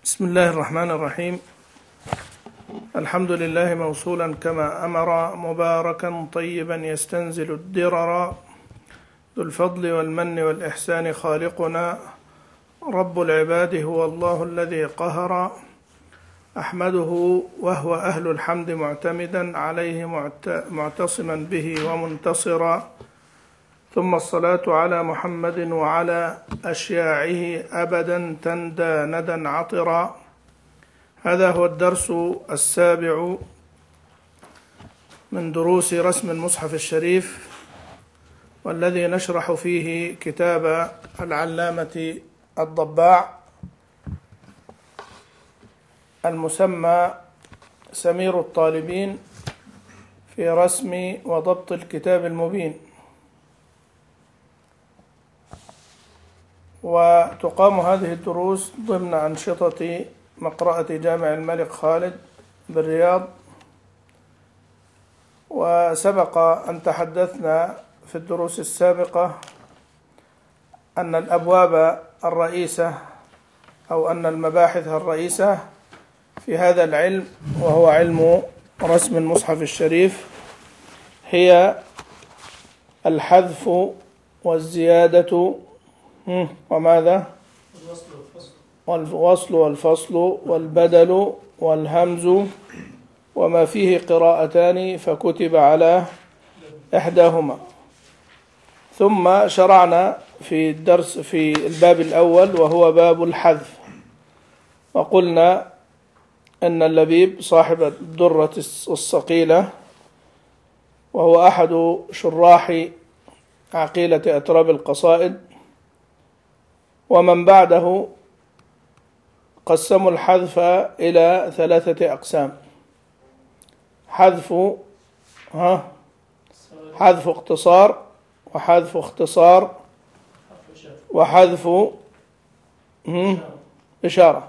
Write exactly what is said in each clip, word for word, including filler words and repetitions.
بسم الله الرحمن الرحيم. الحمد لله موصولا كما أمر، مباركا طيبا يستنزل الدرر، ذو الفضل والمن والإحسان خالقنا، رب العباد هو الله الذي قهر. أحمده وهو أهل الحمد معتمدا عليه معتصما به ومنتصرا، ثم الصلاة على محمد وعلى أشياعه أبدا تندى ندى عطرا. هذا هو الدرس السابع من دروس رسم المصحف الشريف، والذي نشرح فيه كتاب العلامة الضباع المسمى سمير الطالبين في رسم وضبط الكتاب المبين. وتقام هذه الدروس ضمن أنشطة مقرأة جامع الملك خالد بالرياض. وسبق أن تحدثنا في الدروس السابقة أن الأبواب الرئيسة أو أن المباحث الرئيسة في هذا العلم، وهو علم رسم المصحف الشريف، هي الحذف والزيادة وماذا؟ والوصل والفصل والبدل والهمز، وما فيه قراءتان فكتب على إحداهما. ثم شرعنا في الدرس في الباب الأول وهو باب الحذف، وقلنا أن اللبيب صاحب الدرة الصقيلة، وهو أحد شراح عقيلة أتراب القصائد، ومن بعده قسموا الحذف إلى ثلاثة أقسام: حذف ها حذف اقتصار، وحذف اختصار، وحذف إشارة.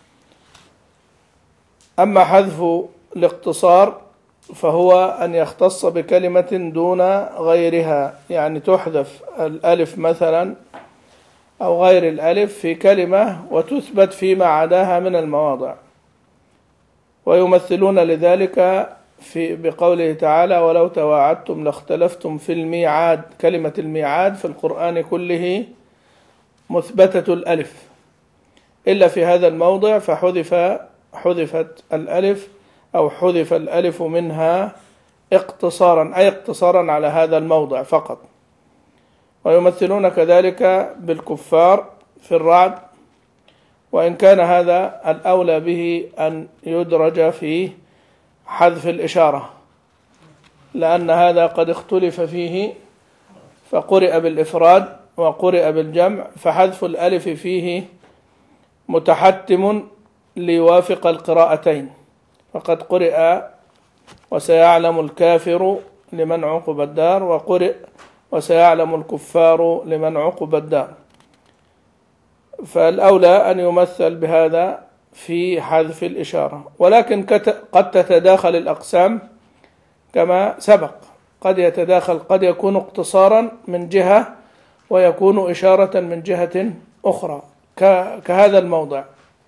أما حذف الاقتصار فهو أن يختص بكلمة دون غيرها، يعني تحذف الألف مثلا أو غير الألف في كلمة وتثبت فيما عداها من المواضع. ويمثلون لذلك في بقوله تعالى: ولو تواعدتم لاختلفتم في الميعاد. كلمة الميعاد في القرآن كله مثبتة الألف، إلا في هذا الموضع فحذف حذفت الألف أو حذف الألف منها اقتصارا، أي اقتصارا على هذا الموضع فقط. ويمثلون كذلك بالكفار في الرعد، وإن كان هذا الأولى به أن يدرج في حذف الإشارة، لأن هذا قد اختلف فيه فقرئ بالإفراد وقرئ بالجمع، فحذف الألف فيه متحتم ليوافق القراءتين، فقد قرئ وسيعلم الكافر لمن عقب الدار، وقرئ وسيعلم الكفار لمن عقب الدار. فالأولى أن يمثل بهذا في حذف الإشارة، ولكن قد تتداخل الأقسام كما سبق. قد يتداخل، قد يكون اقتصارا من جهة ويكون إشارة من جهة أخرى، كهذا الموضع.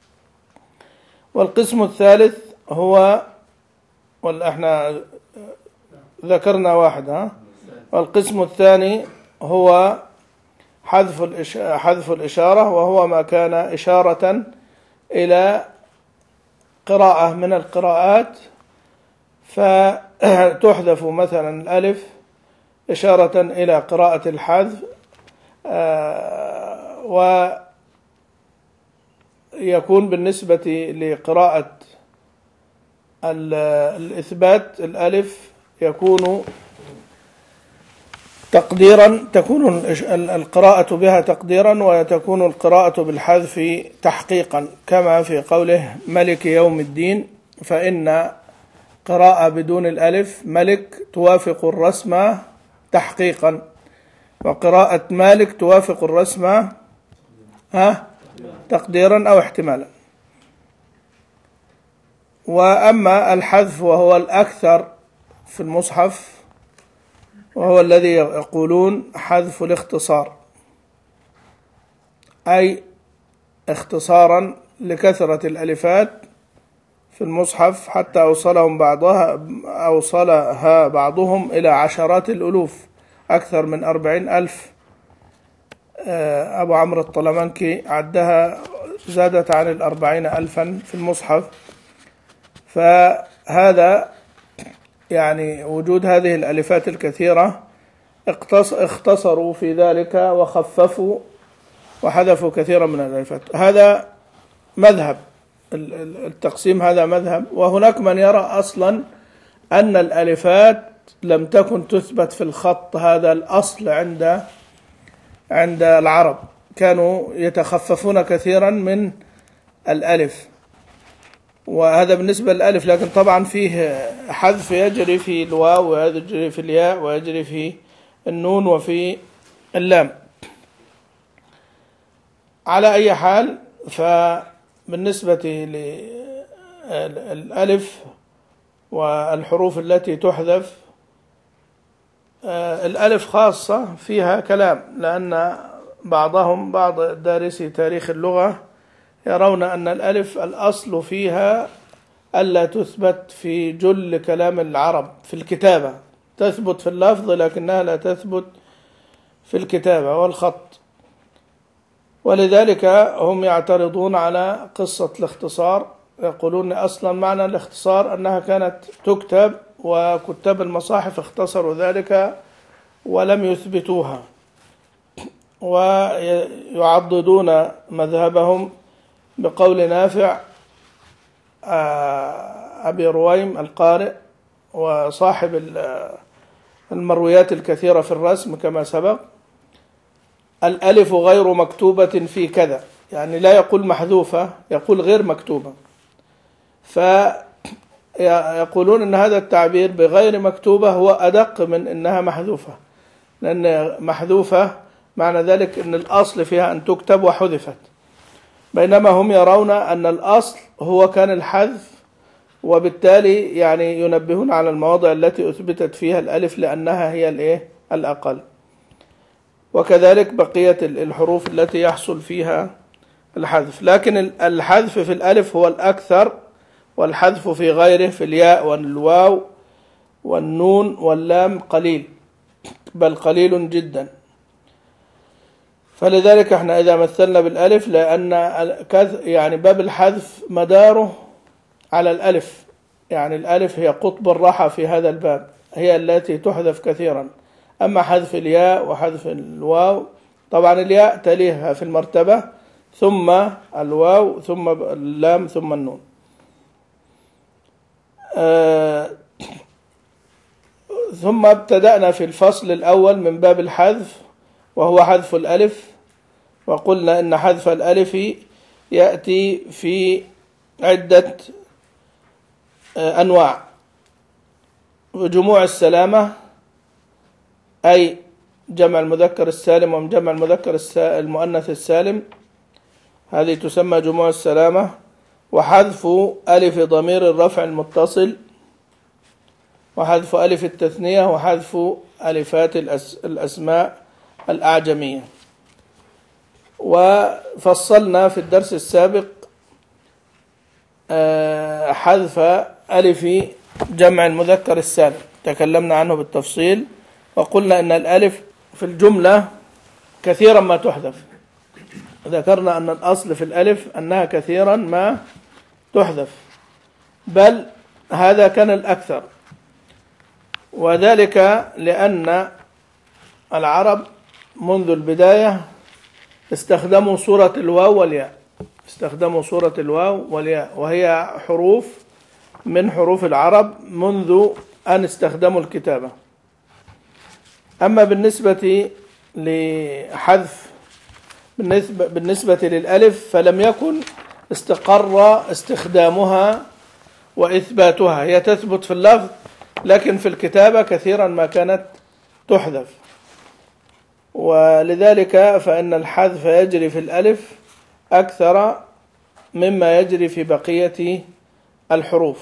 والقسم الثالث هو، وإحنا ذكرنا واحد ها والقسم الثاني هو حذف حذف الإشارة، وهو ما كان إشارة إلى قراءة من القراءات، فتحذف مثلا الألف إشارة إلى قراءة الحذف، ويكون بالنسبة لقراءة الإثبات الألف يكون تقديرا، تكون القراءة بها تقديرا، وتكون القراءة بالحذف تحقيقا، كما في قوله ملك يوم الدين، فإن قراءة بدون الألف ملك توافق الرسم تحقيقا، وقراءة مالك توافق الرسم ها تقديرا أو احتمالا. وأما الحذف وهو الأكثر في المصحف، وهو الذي يقولون حذف الاختصار، أي اختصارا لكثرة الألفات في المصحف حتى أوصلهم بعضها أوصلها بعضهم إلى عشرات الألوف، أكثر من أربعين ألف. أبو عمرو الطلمنكي عدها زادت عن الأربعين ألفا في المصحف. فهذا يعني وجود هذه الألفات الكثيرة اختصروا في ذلك وخففوا وحذفوا كثيرا من الألفات. هذا مذهب التقسيم، هذا مذهب. وهناك من يرى أصلا أن الألفات لم تكن تثبت في الخط، هذا الأصل عند عند العرب، كانوا يتخففون كثيرا من الألف، وهذا بالنسبة للألف. لكن طبعا فيه حذف يجري في الواو ويجري في الياء ويجري في النون وفي اللام. على أي حال، فبالنسبة للألف والحروف التي تحذف، الألف خاصة فيها كلام، لأن بعضهم بعض دارسي تاريخ اللغة يرون أن الألف الأصل فيها ألا تثبت في جل كلام العرب في الكتابة، تثبت في اللفظ لكنها لا تثبت في الكتابة والخط. ولذلك هم يعترضون على قصة الاختصار، يقولون أصلا معنى الاختصار أنها كانت تكتب، وكتاب المصاحف اختصروا ذلك ولم يثبتوها، ويعضدون مذهبهم بقول نافع أبي رويم القارئ وصاحب المرويات الكثيرة في الرسم كما سبق: الألف غير مكتوبة في كذا، يعني لا يقول محذوفة، يقول غير مكتوبة. فيقولون أن هذا التعبير بغير مكتوبة هو أدق من أنها محذوفة، لأن محذوفة معنى ذلك أن الأصل فيها أن تكتب وحذفت، بينما هم يرون أن الأصل هو كان الحذف، وبالتالي يعني ينبهون على المواضع التي أثبتت فيها الألف لأنها هي الإيه الأقل. وكذلك بقية الحروف التي يحصل فيها الحذف، لكن الحذف في الألف هو الأكثر، والحذف في غيره في الياء والواو والنون واللام قليل، بل قليل جدا. فلذلك احنا إذا مثلنا بالألف، لأن يعني باب الحذف مداره على الألف، يعني الألف هي قطب الراحة في هذا الباب، هي التي تحذف كثيرا. أما حذف الياء وحذف الواو، طبعا الياء تليها في المرتبة، ثم الواو، ثم اللام، ثم النون. آه ثم ابتدأنا في الفصل الأول من باب الحذف، وهو حذف الألف. وقلنا إن حذف الألف يأتي في عدة أنواع: جموع السلامة، أي جمع المذكر السالم وجمع المذكر المؤنث السالم، هذه تسمى جموع السلامة. وحذف ألف ضمير الرفع المتصل، وحذف ألف التثنية، وحذف ألفات الأسماء الأعجمية. وفصلنا في الدرس السابق حذف ألف جمع المذكر السالم، تكلمنا عنه بالتفصيل، وقلنا إن الألف في الجملة كثيرا ما تحذف. ذكرنا أن الأصل في الألف أنها كثيرا ما تحذف، بل هذا كان الأكثر، وذلك لأن العرب منذ البداية استخدموا صورة الواو والياء، استخدموا صورة الواو والياء، وهي حروف من حروف العرب منذ أن استخدموا الكتابة. أما بالنسبة لحذف بالنسبة, بالنسبة للألف فلم يكن استقر استخدامها وإثباتها، هي تثبت في اللفظ لكن في الكتابة كثيرا ما كانت تحذف، ولذلك فإن الحذف يجري في الألف أكثر مما يجري في بقية الحروف.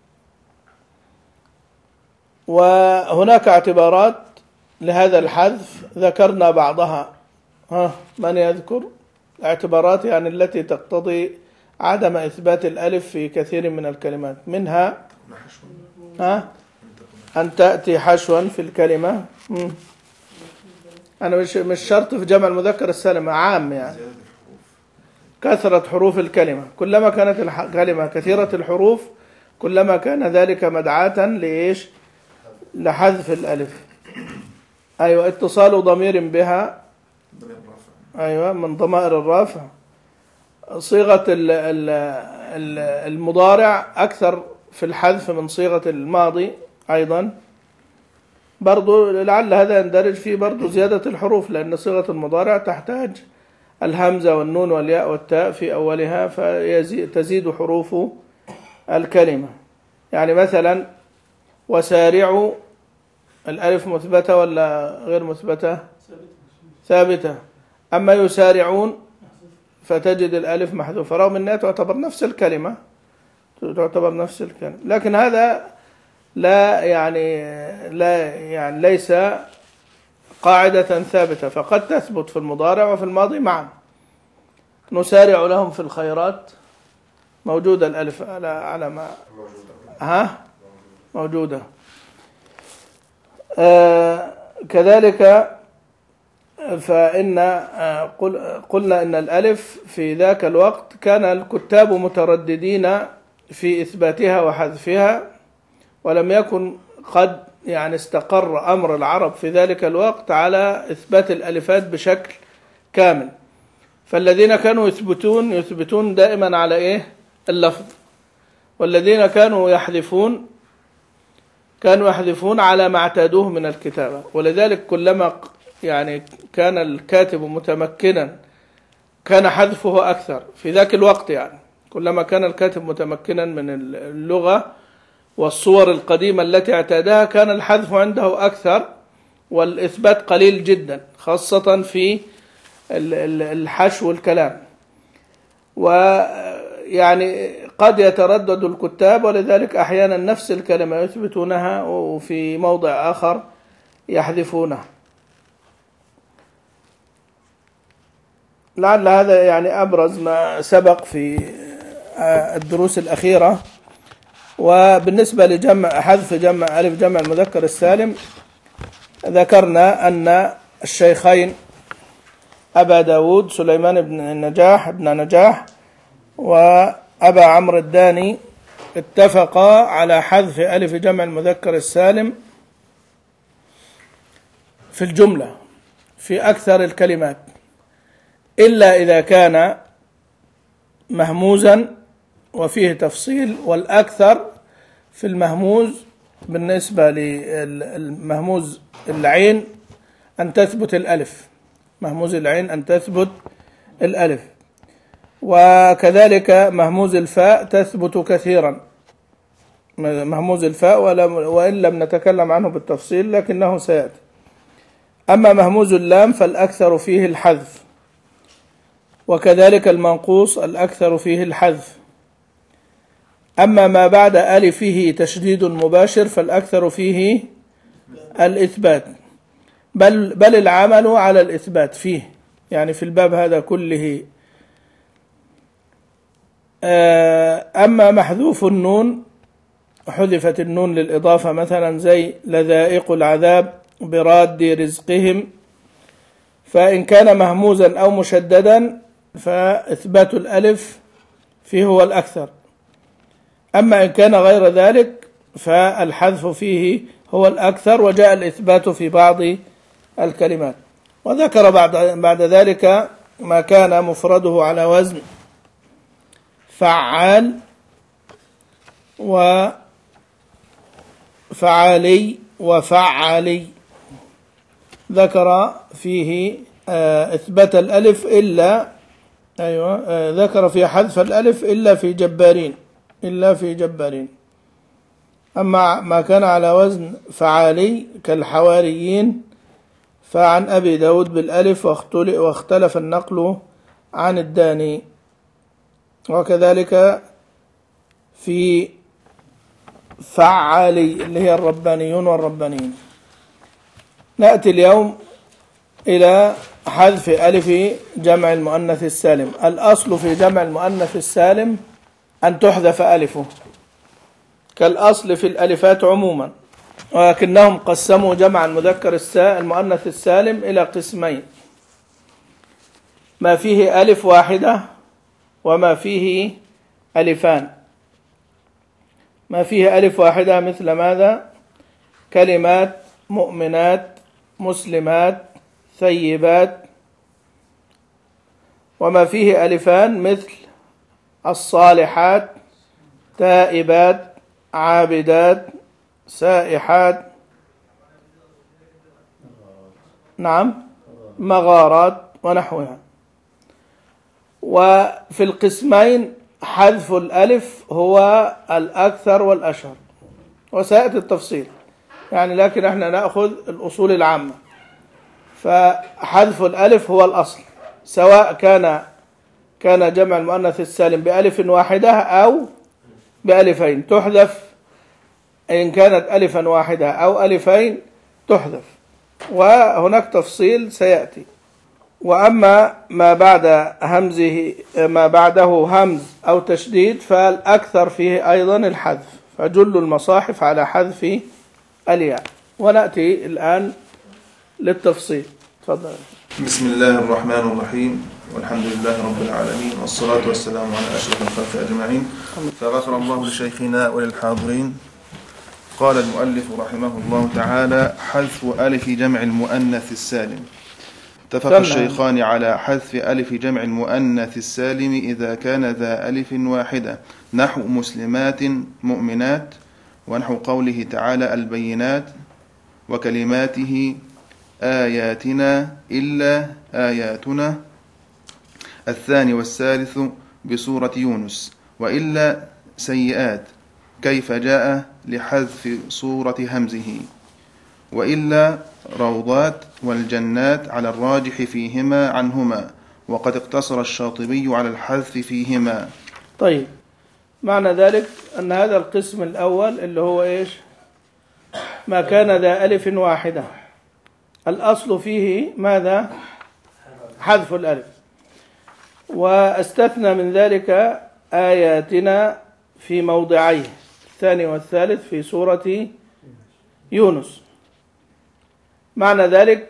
وهناك اعتبارات لهذا الحذف ذكرنا بعضها. ها من يذكر اعتبارات يعني التي تقتضي عدم إثبات الألف في كثير من الكلمات، منها ها أن تأتي حشوا في الكلمة. مم. أنا مش مش شرط في جمع المذكر السالم، عام يعني كثرة حروف الكلمة، كلما كانت الكلمة كثيرة الحروف كلما كان ذلك مدعاة لإيش؟ لحذف الألف. أيوة، اتصال ضمير بها، أيوة، من ضمائر الرافع. صيغة المضارع أكثر في الحذف من صيغة الماضي أيضا، برضو لعل هذا يندرج فيه برضو زيادة الحروف، لأن صيغة المضارع تحتاج الهمزة والنون والياء والتاء في أولها فتزيد حروف الكلمة. يعني مثلا وسارعوا، الألف مثبتة ولا غير مثبتة؟ ثابتة. أما يسارعون فتجد الألف محذوفة، رغم أنها تعتبر نفس الكلمة، تعتبر نفس الكلمة، لكن هذا لا يعني لا يعني ليس قاعدة ثابتة، فقد تثبت في المضارع وفي الماضي معا. نسارع لهم في الخيرات، موجودة الألف على على ما ها موجودة. آه كذلك فإن آه قل قلنا إن الألف في ذاك الوقت كان الكتاب مترددين في إثباتها وحذفها، ولم يكن قد يعني استقر أمر العرب في ذلك الوقت على إثبات الألفات بشكل كامل، فالذين كانوا يثبتون يثبتون دائما على إيه؟ اللفظ، والذين كانوا يحذفون كانوا يحذفون على ما اعتادوه من الكتابة. ولذلك كلما يعني كان الكاتب متمكنا كان حذفه أكثر في ذاك الوقت، يعني كلما كان الكاتب متمكنا من اللغة والصور القديمة التي اعتادها كان الحذف عنده أكثر والإثبات قليل جدا، خاصة في الحشو والكلام. ويعني قد يتردد الكتاب، ولذلك أحيانا نفس الكلمة يثبتونها وفي موضع آخر يحذفونها. لعل هذا يعني أبرز ما سبق في الدروس الأخيرة. وبالنسبة لجمع حذف جمع ألف جمع المذكر السالم، ذكرنا أن الشيخين أبا داود سليمان بن النجاح ابن نجاح وأبا عمرو الداني اتفقا على حذف ألف جمع المذكر السالم في الجملة في أكثر الكلمات، إلا إذا كان مهموزا وفيه تفصيل، والأكثر في المهموز بالنسبة للمهموز العين أن تثبت الألف، مهموز العين أن تثبت الألف، وكذلك مهموز الفاء تثبت كثيرا، مهموز الفاء وإن لم نتكلم عنه بالتفصيل لكنه سيأتي. أما مهموز اللام فالأكثر فيه الحذف، وكذلك المنقوص الأكثر فيه الحذف. أما ما بعد ألفه تشديد مباشر فالأكثر فيه الإثبات، بل, بل العمل على الإثبات فيه، يعني في الباب هذا كله. أما محذوف النون، حذفت النون للإضافة، مثلا زي لذائق العذاب براد رزقهم، فإن كان مهموزا أو مشددا فإثبات الألف فيه هو الأكثر. أما إن كان غير ذلك فالحذف فيه هو الأكثر، وجاء الإثبات في بعض الكلمات. وذكر بعد, بعد ذلك ما كان مفرده على وزن فعال وفعالي وفعالي، ذكر فيه إثبات الألف إلا أيوة ذكر في حذف الألف إلا في جبارين إلا في جبارين. أما ما كان على وزن فعالي كالحواريين فعن أبي داود بالألف، واختلف النقل عن الداني. وكذلك في فعالي اللي هي الربانيون والربانيين. نأتي اليوم إلى حذف ألف جمع المؤنث السالم. الأصل في جمع المؤنث السالم أن تحذف ألفه كالأصل في الألفات عموما، ولكنهم قسموا جمع المذكر المؤنث السالم إلى قسمين: ما فيه ألف واحدة وما فيه ألفان. ما فيه ألف واحدة مثل ماذا؟ كلمات، مؤمنات، مسلمات، ثيبات. وما فيه ألفان مثل الصالحات، تائبات، عابدات، سائحات، نعم، مغارات ونحوها. وفي القسمين حذف الألف هو الأكثر والأشهر، وسيأتي التفصيل يعني، لكن احنا نأخذ الأصول العامة. فحذف الألف هو الأصل، سواء كان كان جمع المؤنث السالم بألف واحدة أو بألفين تحذف. إن كانت ألفا واحدة أو ألفين تحذف، وهناك تفصيل سيأتي. وأما ما بعد همزه ما بعده همز أو تشديد فالأكثر فيه أيضا الحذف، فجل المصاحف على حذف الياء. ونأتي الآن للتفصيل. تفضل. بسم الله الرحمن الرحيم، والحمد لله رب العالمين، والصلاة والسلام على أشرف الخلق أجمعين. فغفر الله لشيخنا وللحاضرين. قال المؤلف رحمه الله تعالى: حذف ألف جمع المؤنث السالم. اتفق الشيخان على حذف ألف جمع المؤنث السالم إذا كان ذا ألف واحدة، نحو مسلمات، مؤمنات، ونحو قوله تعالى: البينات، وكلماته آياتنا إلا آياتنا. الثاني والثالث بسورة يونس. وإلا سيئات كيف جاء لحذف صورة همزه. وإلا روضات والجنات على الراجح فيهما عنهما، وقد اقتصر الشاطبي على الحذف فيهما. طيب، معنى ذلك أن هذا القسم الأول اللي هو إيش؟ ما كان ذا ألف واحدة، الأصل فيه ماذا؟ حذف الألف. واستثنى من ذلك آياتنا في موضعيه، الثاني والثالث في سورة يونس. معنى ذلك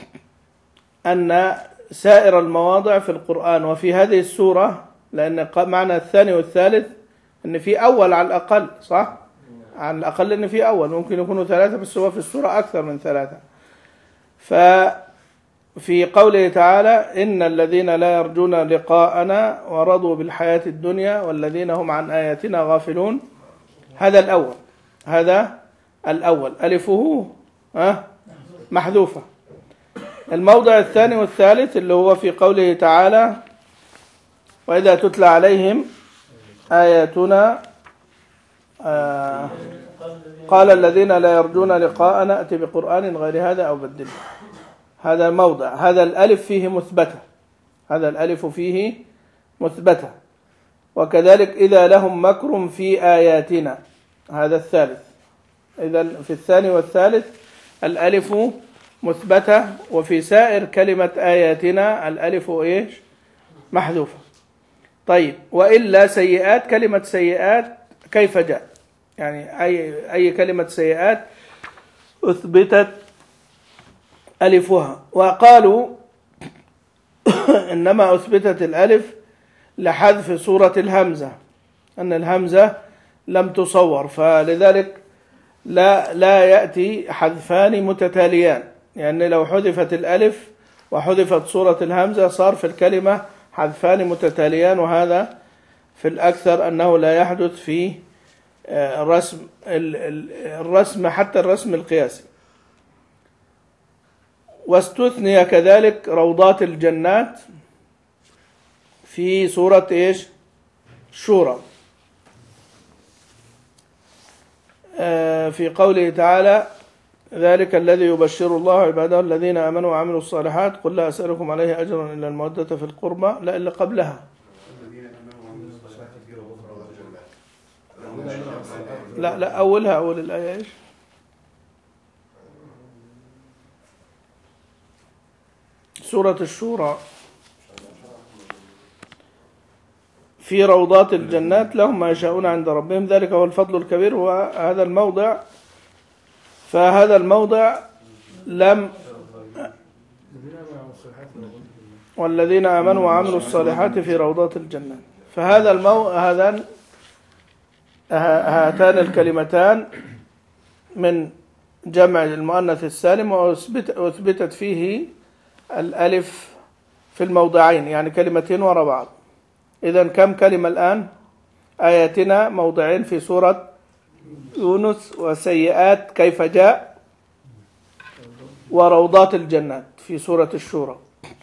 أن سائر المواضع في القرآن وفي هذه السورة، لأن معنى الثاني والثالث أن في أول على الأقل، صح؟ على الأقل أن في أول، ممكن يكونوا ثلاثة، بس هو في السورة أكثر من ثلاثة. ففي قوله تعالى: إن الذين لا يرجون لقاءنا ورضوا بالحياة الدنيا والذين هم عن آياتنا غافلون، هذا الأول، هذا الأول ألفه أه محذوفة. الموضع الثاني والثالث اللي هو في قوله تعالى: وإذا تتلى عليهم آياتنا آه قال الذين لا يرجون لقاءنا ائت بقرآن غير هذا أو بدله. هذا موضع، هذا الألف فيه مثبتة، هذا الألف فيه مثبتة. وكذلك إذا لهم مكر في آياتنا، هذا الثالث. إذا في الثاني والثالث الألف مثبتة، وفي سائر كلمة آياتنا الألف إيش؟ محذوفة. طيب، وإلا سيئات، كلمة سيئات كيف جاء؟ يعني أي أي كلمة سيئات أثبتت ألفها. وقالوا إنما أثبتت الألف لحذف صورة الهمزة، أن الهمزة لم تصور، فلذلك لا لا يأتي حذفان متتاليان، يعني لو حذفت الألف وحذفت صورة الهمزة صار في الكلمة حذفان متتاليان، وهذا في الأكثر أنه لا يحدث في الرسم الرسم حتى الرسم القياسي. واستثني كذلك روضات الجنات في سورة إيش؟ شورى، في قوله تعالى: ذلك الذي يبشر الله عباده الذين آمنوا وعملوا الصالحات قل لا أسألكم عليه أجرا إلا المودة في القربى. لا، إلا قبلها، لا لا أولها أول الآية إيش؟ سورة الشورى في روضات الجنات لهم ما يشاءون عند ربهم ذلك هو الفضل الكبير. وهذا الموضع فهذا الموضع لم والذين آمنوا وعملوا الصالحات في روضات الجنات. فهذا المو... هذان هاتان الكلمتان من جمع المؤنث السالم وأثبتت فيه الألف في الموضعين، يعني كلمتين وراء بعض. إذن كم كلمة الآن؟ آياتنا موضعين في سورة يونس، وسيئات كيف جاء، وروضات الجنات في سورة الشورى.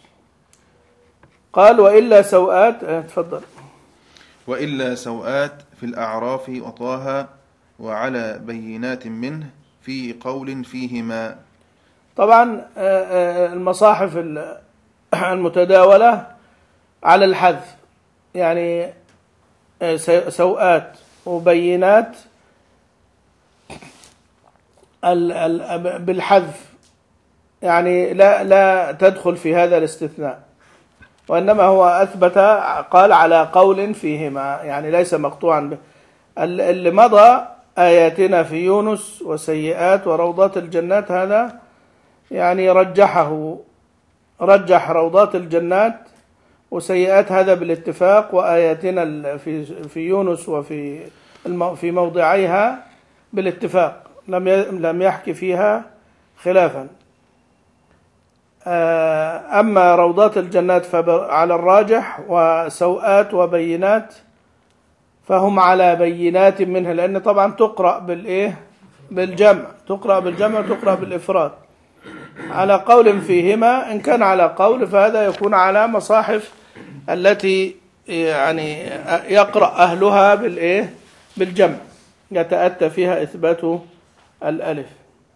قال وإلا سوآت. تفضل. وإلا سوآت في الأعراف وطه وعلى بينات منه في قول فيهما. طبعا المصاحف المتداولة على الحذف، يعني سوآت وبينات بالحذف، يعني لا لا تدخل في هذا الاستثناء، وإنما هو أثبت قال على قول فيهما، يعني ليس مقطوعا به. اللي مضى آياتنا في يونس وسيئات وروضات الجنات هذا يعني رجحه، رجح روضات الجنات وسيئات هذا بالاتفاق، وآياتنا في في يونس وفي في موضعيها بالاتفاق، لم لم يحكي فيها خلافا. أما روضات الجنات فعلى الراجح، وسوآت وبينات فهم على بينات منها، لأن طبعا تقرأ بالإيه؟ بالجمع، تقرأ بالجمع وتقرأ بالإفراد. على قول فيهما، إن كان على قول فهذا يكون على مصاحف التي يعني يقرأ أهلها بالإيه؟ بالجمع، يتأتى فيها إثبات الألف.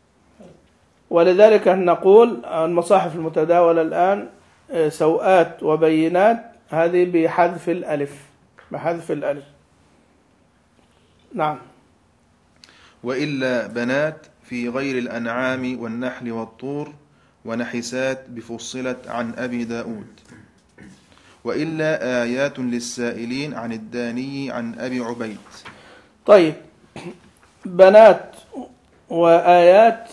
ولذلك نقول المصاحف المتداولة الآن سوآت وبينات هذه بحذف الألف، بحذف الألف. نعم. وإلا بنات في غير الأنعام والنحل والطور ونحسات بفصلت عن أبي داود. وإلا آيات للسائلين عن الداني عن أبي عبيد. طيب، بنات وآيات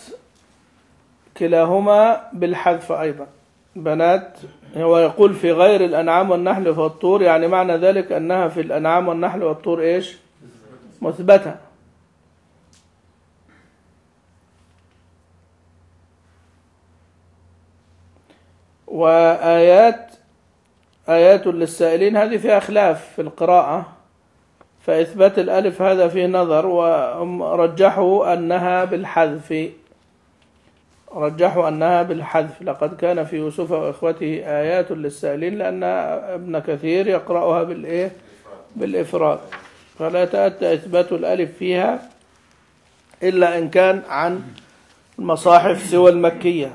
كلاهما بالحذف أيضا. بنات هو يقول في غير الأنعام والنحل والطور، يعني معنى ذلك أنها في الأنعام والنحل والطور إيش؟ مثبتة. وآيات آيات للسائلين هذه فيها خلاف في القراءة، فإثبات الألف هذا فيه نظر، ورجحوا أنها بالحذف، رجحوا أنها بالحذف. لقد كان في يوسف وإخوته آيات للسائلين، لأن ابن كثير يقرأها بالإيه؟ بالإفراد، فلا يتأتى إثبات الألف فيها إلا إن كان عن المصاحف سوى المكية،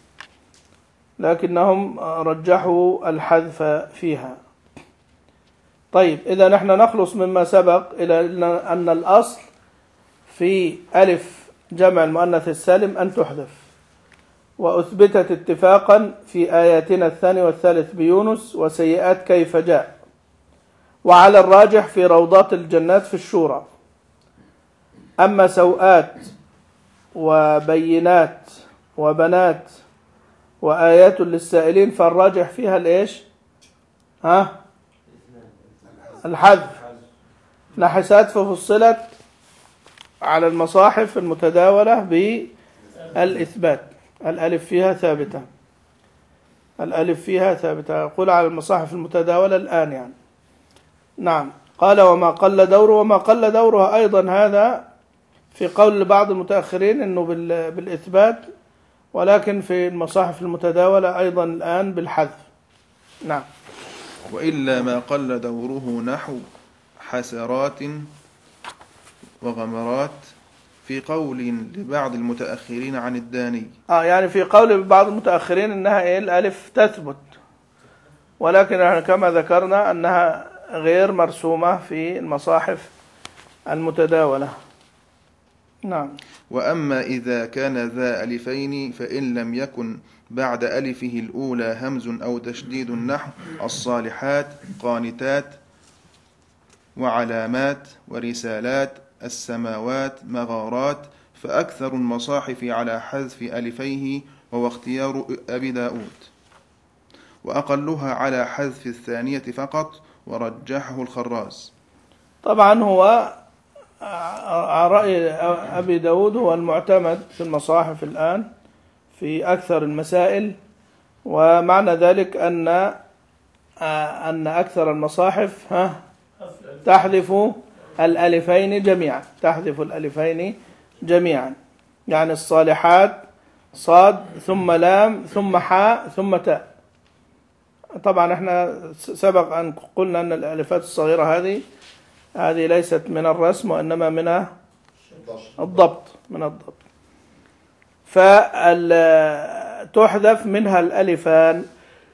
لكنهم رجحوا الحذف فيها. طيب، إذا نحن نخلص مما سبق إلى أن الأصل في ألف جمع المؤنث السالم أن تحذف، وأثبتت اتفاقا في آياتنا الثاني والثالث بيونس وسيئات كيف جاء، وعلى الراجح في روضات الجنات في الشورى. أما سوآت وبينات وبنات وآيات للسائلين فالراجح فيها الإيش؟ ها؟ الحذف. نحسات ففصلت على المصاحف المتداولة بالإثبات، الألف فيها ثابتة، الألف فيها ثابتة، يقول على المصاحف المتداولة الآن يعني. نعم. قال وما قل دوره، وما قل دورها أيضا هذا في قول بعض المتأخرين أنه بالإثبات، ولكن في المصاحف المتداولة أيضا الآن بالحذف. نعم. وإلا ما قل دوره نحو حسرات وغمرات في قول لبعض المتأخرين عن الداني. آه يعني في قول بعض المتأخرين أنها إيه؟ الألف تثبت، ولكن كما ذكرنا أنها غير مرسومة في المصاحف المتداولة. نعم. وأما إذا كان ذا ألفين فإن لم يكن بعد ألفه الأولى همز أو تشديد النحو الصالحات قانتات وعلامات ورسالات السماوات مغارات، فأكثر المصاحف على حذف ألفيه وهو اختيار أبي داود، وأقلها على حذف الثانية فقط، ورجحه الخراز. طبعا هو رأي أبي داود هو المعتمد في المصاحف الآن في أكثر المسائل، ومعنى ذلك أن أن أكثر المصاحف ها تحذف الألفين جميعا، تحذف الألفين جميعا، يعني الصالحات صاد ثم لام ثم حاء ثم تاء. طبعا احنا سبق أن قلنا أن الألفات الصغيرة هذه هذه ليست من الرسم وإنما من الضبط، من الضبط، فتحذف منها الألفان.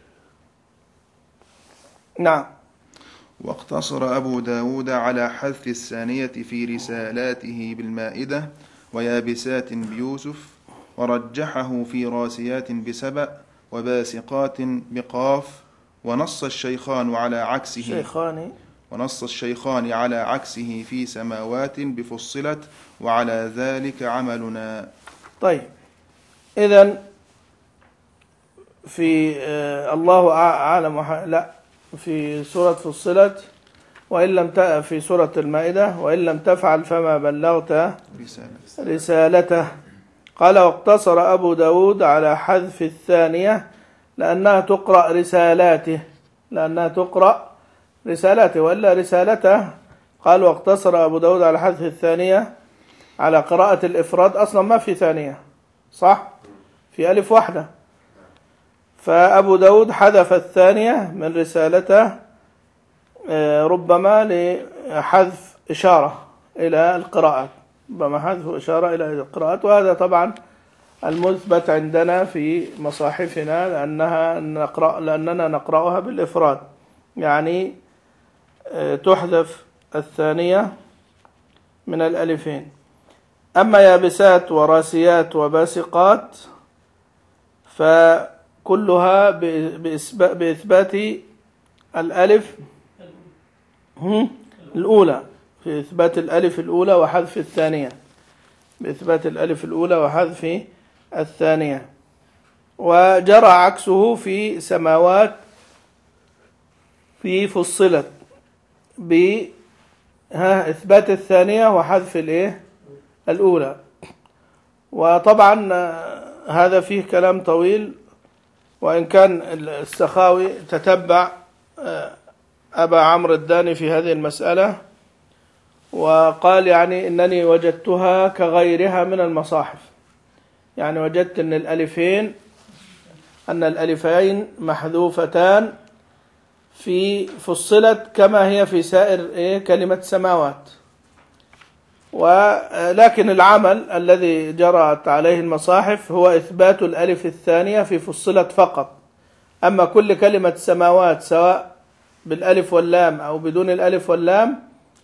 نعم. واقتصر أبو داود على حذف الثانية في رسالاته بالمائدة ويابسات بيوسف، ورجحه في راسيات بسبأ وباسقات بقاف، ونص الشيخان على عكسه شيخاني ونص الشيخان على عكسه في سماوات بفصلت، وعلى ذلك عملنا. طيب، إذن في آه الله أعلم، لا في سورة فصلت وإن لم في سورة المائدة وإن لم تفعل فما بلغت رسالته. قال واقتصر أبو داود على حذف الثانية لأنها تقرأ رسالاته، لأنها تقرأ رسالاته وإلا رسالته. قال واقتصر أبو داود على حذف الثانية على قراءة الإفراد، أصلا ما في ثانية، صح؟ في ألف واحدة، فأبو داود حذف الثانية من رسالته ربما لحذف إشارة إلى القراءات، ربما حذف إشارة إلى القراءات، وهذا طبعا المثبت عندنا في مصاحفنا لأنها نقرأ لأننا نقرأها بالإفراد، يعني تحذف الثانية من الألفين. أما يابسات وراسيات وباسقات فكلها بإثبات الألف الأولى، في إثبات الألف الأولى وحذف الثانية، بإثبات الألف الأولى وحذف الثانية. وجرى عكسه في سماوات في فصلت بإثبات الثانية وحذف الإيه الأولى. وطبعا هذا فيه كلام طويل، وإن كان السخاوي تتبع أبا عمرو الداني في هذه المسألة وقال يعني إنني وجدتها كغيرها من المصاحف، يعني وجدت أن الألفين أن الألفين محذوفتان في فصلت كما هي في سائر إيه كلمة سماوات، ولكن العمل الذي جرت عليه المصاحف هو إثبات الألف الثانية في فصلت فقط. أما كل كلمة سماوات سواء بالألف واللام أو بدون الألف واللام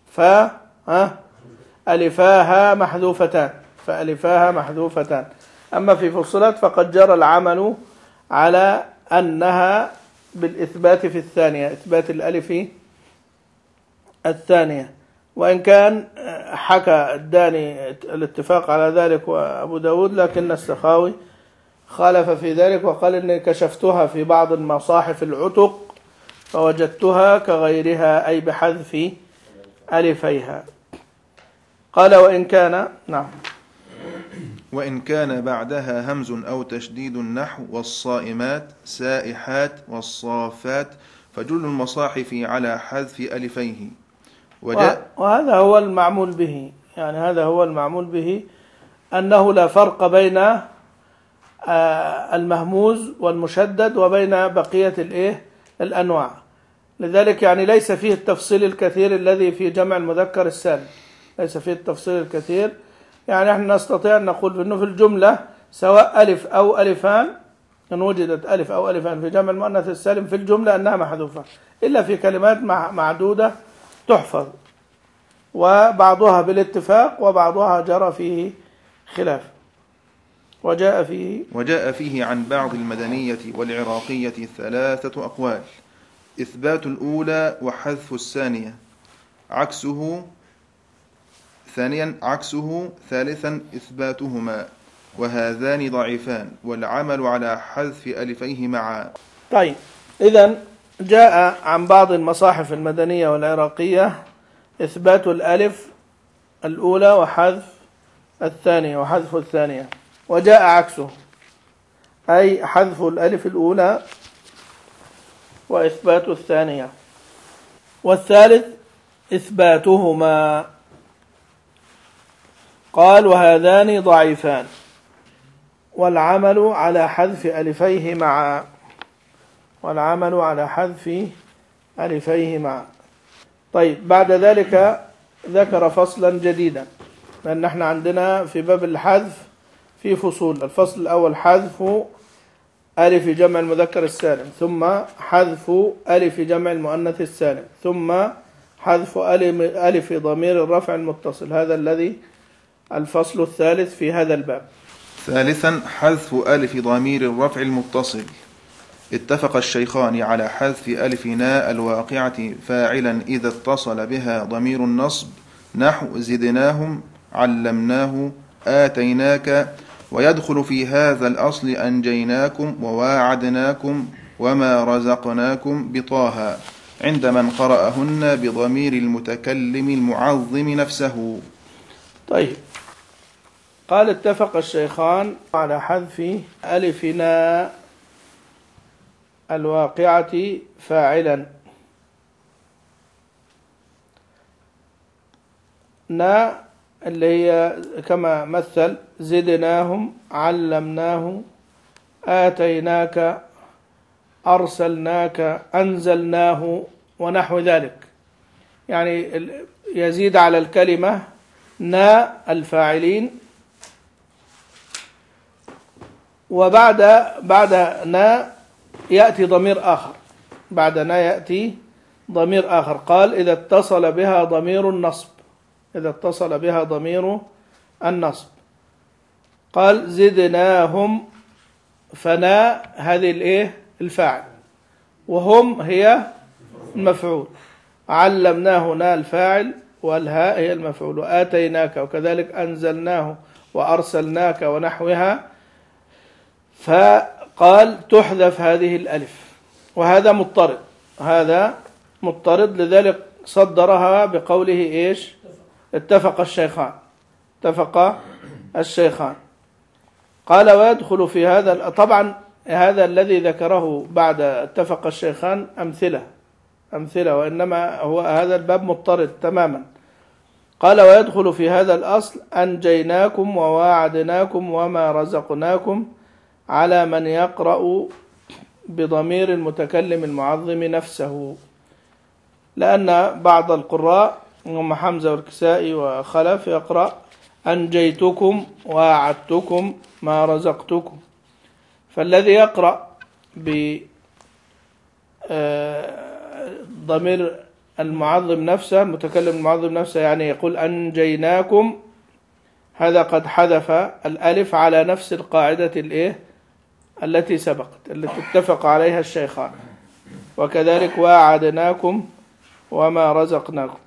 فألفاها محذوفتان فألفاها محذوفتان. أما في فصلت فقد جرى العمل على أنها بالإثبات في الثانية، إثبات الألف الثانية، وإن كان حكى الداني الاتفاق على ذلك وأبو داود، لكن السخاوي خالف في ذلك وقال إني كشفتها في بعض المصاحف العتق فوجدتها كغيرها أي بحذف ألفيها. قال وإن كان نعم وإن كان بعدها همز أو تشديد النحو والصائمات سائحات والصافات فجل المصاحف على حذف ألفيه. وجاء وهذا هو المعمول به، يعني هذا هو المعمول به أنه لا فرق بين المهموز والمشدد وبين بقية الإيه الأنواع، لذلك يعني ليس فيه التفصيل الكثير الذي في جمع المذكر السالم، ليس فيه التفصيل الكثير. يعني احنا نستطيع أن نقول أنه في الجملة سواء ألف أو ألفان، إن وجدت ألف أو ألفان في جمع المؤنث السالم في الجملة أنها محذوفة، إلا في كلمات معدودة تحفظ، وبعضها بالاتفاق وبعضها جرى فيه خلاف. وجاء فيه وجاء فيه عن بعض المدنية والعراقية ثلاثة أقوال: إثبات الأولى وحذف الثانية، عكسه ثانيا عكسه، ثالثا إثباتهما، وهذان ضعيفان، والعمل على حذف ألفيه معا. طيب، إذن جاء عن بعض المصاحف المدنية والعراقية إثبات الألف الأولى وحذف الثانية وحذف الثانية، وجاء عكسه، أي حذف الألف الأولى وإثبات الثانية، والثالث إثباتهما. قال: وهذان ضعيفان، والعمل على حذف ألفيه معا والعمل على حذف ألفيه معا. طيب، بعد ذلك ذكر فصلا جديدا، لأن احنا عندنا في باب الحذف في فصول. الفصل الأول حذف ألف جمع المذكر السالم، ثم حذف ألف جمع المؤنث السالم، ثم حذف ألف ضمير الرفع المتصل. هذا الذي الفصل الثالث في هذا الباب. ثالثا حذف ألف ضمير الرفع المتصل. اتفق الشيخان على حذف ألف ناء الواقعة فاعلا إذا اتصل بها ضمير النصب، نحو زدناهم، علمناه، آتيناك. ويدخل في هذا الأصل أنجيناكم وواعدناكم وما رزقناكم بطاها، عند من قرأهن بضمير المتكلم المعظم نفسه. طيب، قال: اتفق الشيخان على حذف ألف ناء الواقعة فاعلا. نا اللي هي كما مثل: زدناهم، علمناه، آتيناك، أرسلناك، أنزلناه، ونحو ذلك. يعني يزيد على الكلمة نا الفاعلين، وبعد بعد نا يأتي ضمير آخر، بعد نا يأتي ضمير آخر. قال: إذا اتصل بها ضمير النصب، إذا اتصل بها ضمير النصب. قال: زدناهم، فنا هذه الايه الفاعل، وهم هي المفعول. علمناه نا الفاعل، والهاء هي المفعول. وآتيناك، وكذلك أنزلناه وأرسلناك ونحوها. فقال: تحذف هذه الألف، وهذا مضطرد، هذا مضطرد، لذلك صدرها بقوله إيش؟ اتفق الشيخان، اتفق الشيخان. قال: ويدخل في هذا، طبعا هذا الذي ذكره بعد اتفق الشيخان أمثلة أمثلة وإنما هو هذا الباب مضطرد تماما. قال: ويدخل في هذا الأصل أنجيناكم وواعدناكم وما رزقناكم، على من يقرأ بضمير المتكلم المعظم نفسه، لأن بعض القراء هم حمزة والكسائي وخلف يقرأ أنجيتكم وأعدتكم ما رزقتكم. فالذي يقرأ بضمير المعظم نفسه، المتكلم المعظم نفسه، يعني يقول أنجيناكم، هذا قد حذف الألف على نفس القاعدة الإيه التي سبقت، التي اتفق عليها الشيخان. وكذلك واعدناكم وما رزقناكم.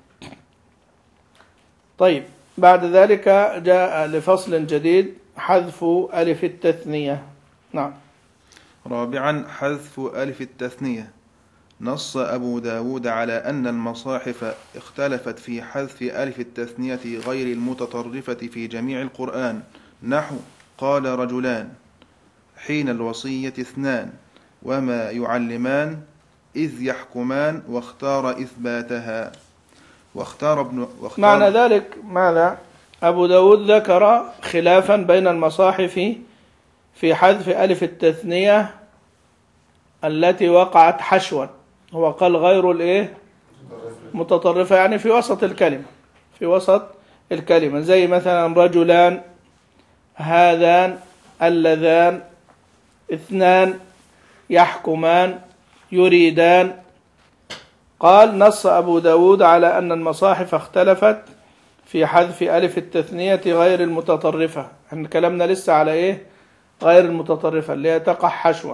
طيب، بعد ذلك جاء لفصل جديد حذف ألف التثنية. نعم. رابعا حذف ألف التثنية. نص أبو داود على أن المصاحف اختلفت في حذف ألف التثنية غير المتطرفة في جميع القرآن، نحو قال رجلان، حين الوصية اثنان، وما يعلمان، إذ يحكمان، واختار إثباتها. واختار ابن واختار معنى ذلك ماذا؟ أبو داود ذكر خلافا بين المصاحف في حذف ألف التثنية التي وقعت حشوا. هو قال غير الإيه متطرفة، يعني في وسط الكلمة، في وسط الكلمة، زي مثلا رجلان، هذان، اللذان، اثنان، يحكمان، يريدان. قال: نص أبو داود على أن المصاحف اختلفت في حذف ألف التثنية غير المتطرفة. احنا كلامنا لسه على إيه؟ غير المتطرفة اللي هي تقع حشوا.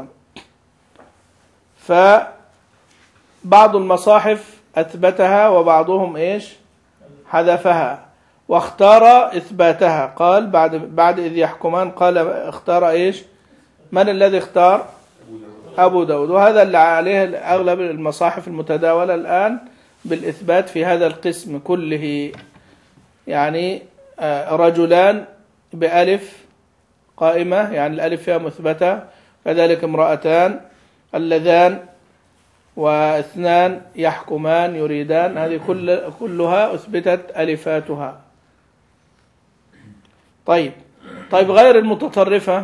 فبعض المصاحف أثبتها وبعضهم إيش حذفها واختار إثباتها. قال بعد بعد إذ يحكمان قال اختار إيش؟ من الذي اختار؟ أبو داود. وهذا اللي عليه أغلب المصاحف المتداولة الآن بالإثبات في هذا القسم كله، يعني رجلان بألف قائمة، يعني الألف فيها مثبتة، كذلك امرأتان، اللذان، واثنان يحكمان يريدان، هذه كل كلها أثبتت ألفاتها. طيب طيب غير المتطرفة،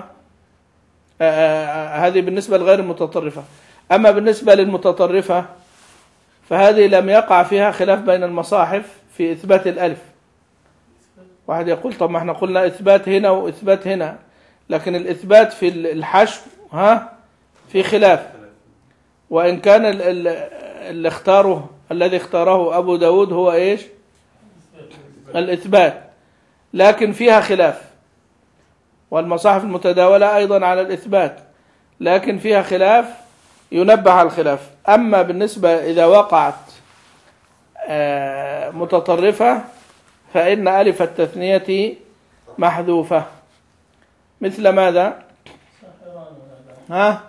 هذه بالنسبة لغير المتطرفة. أما بالنسبة للمتطرفة فهذه لم يقع فيها خلاف بين المصاحف في إثبات الألف. واحد يقول طب ما احنا قلنا إثبات هنا وإثبات هنا، لكن الإثبات في الحشو ها في خلاف، وإن كان اللي اختاره الذي اختاره أبو داود هو إيش؟ الإثبات، لكن فيها خلاف. والمصاحف المتداولة أيضا على الإثبات، لكن فيها خلاف ينبه على الخلاف. أما بالنسبة إذا وقعت متطرفة فإن ألف التثنية محذوفة. مثل ماذا؟ ها؟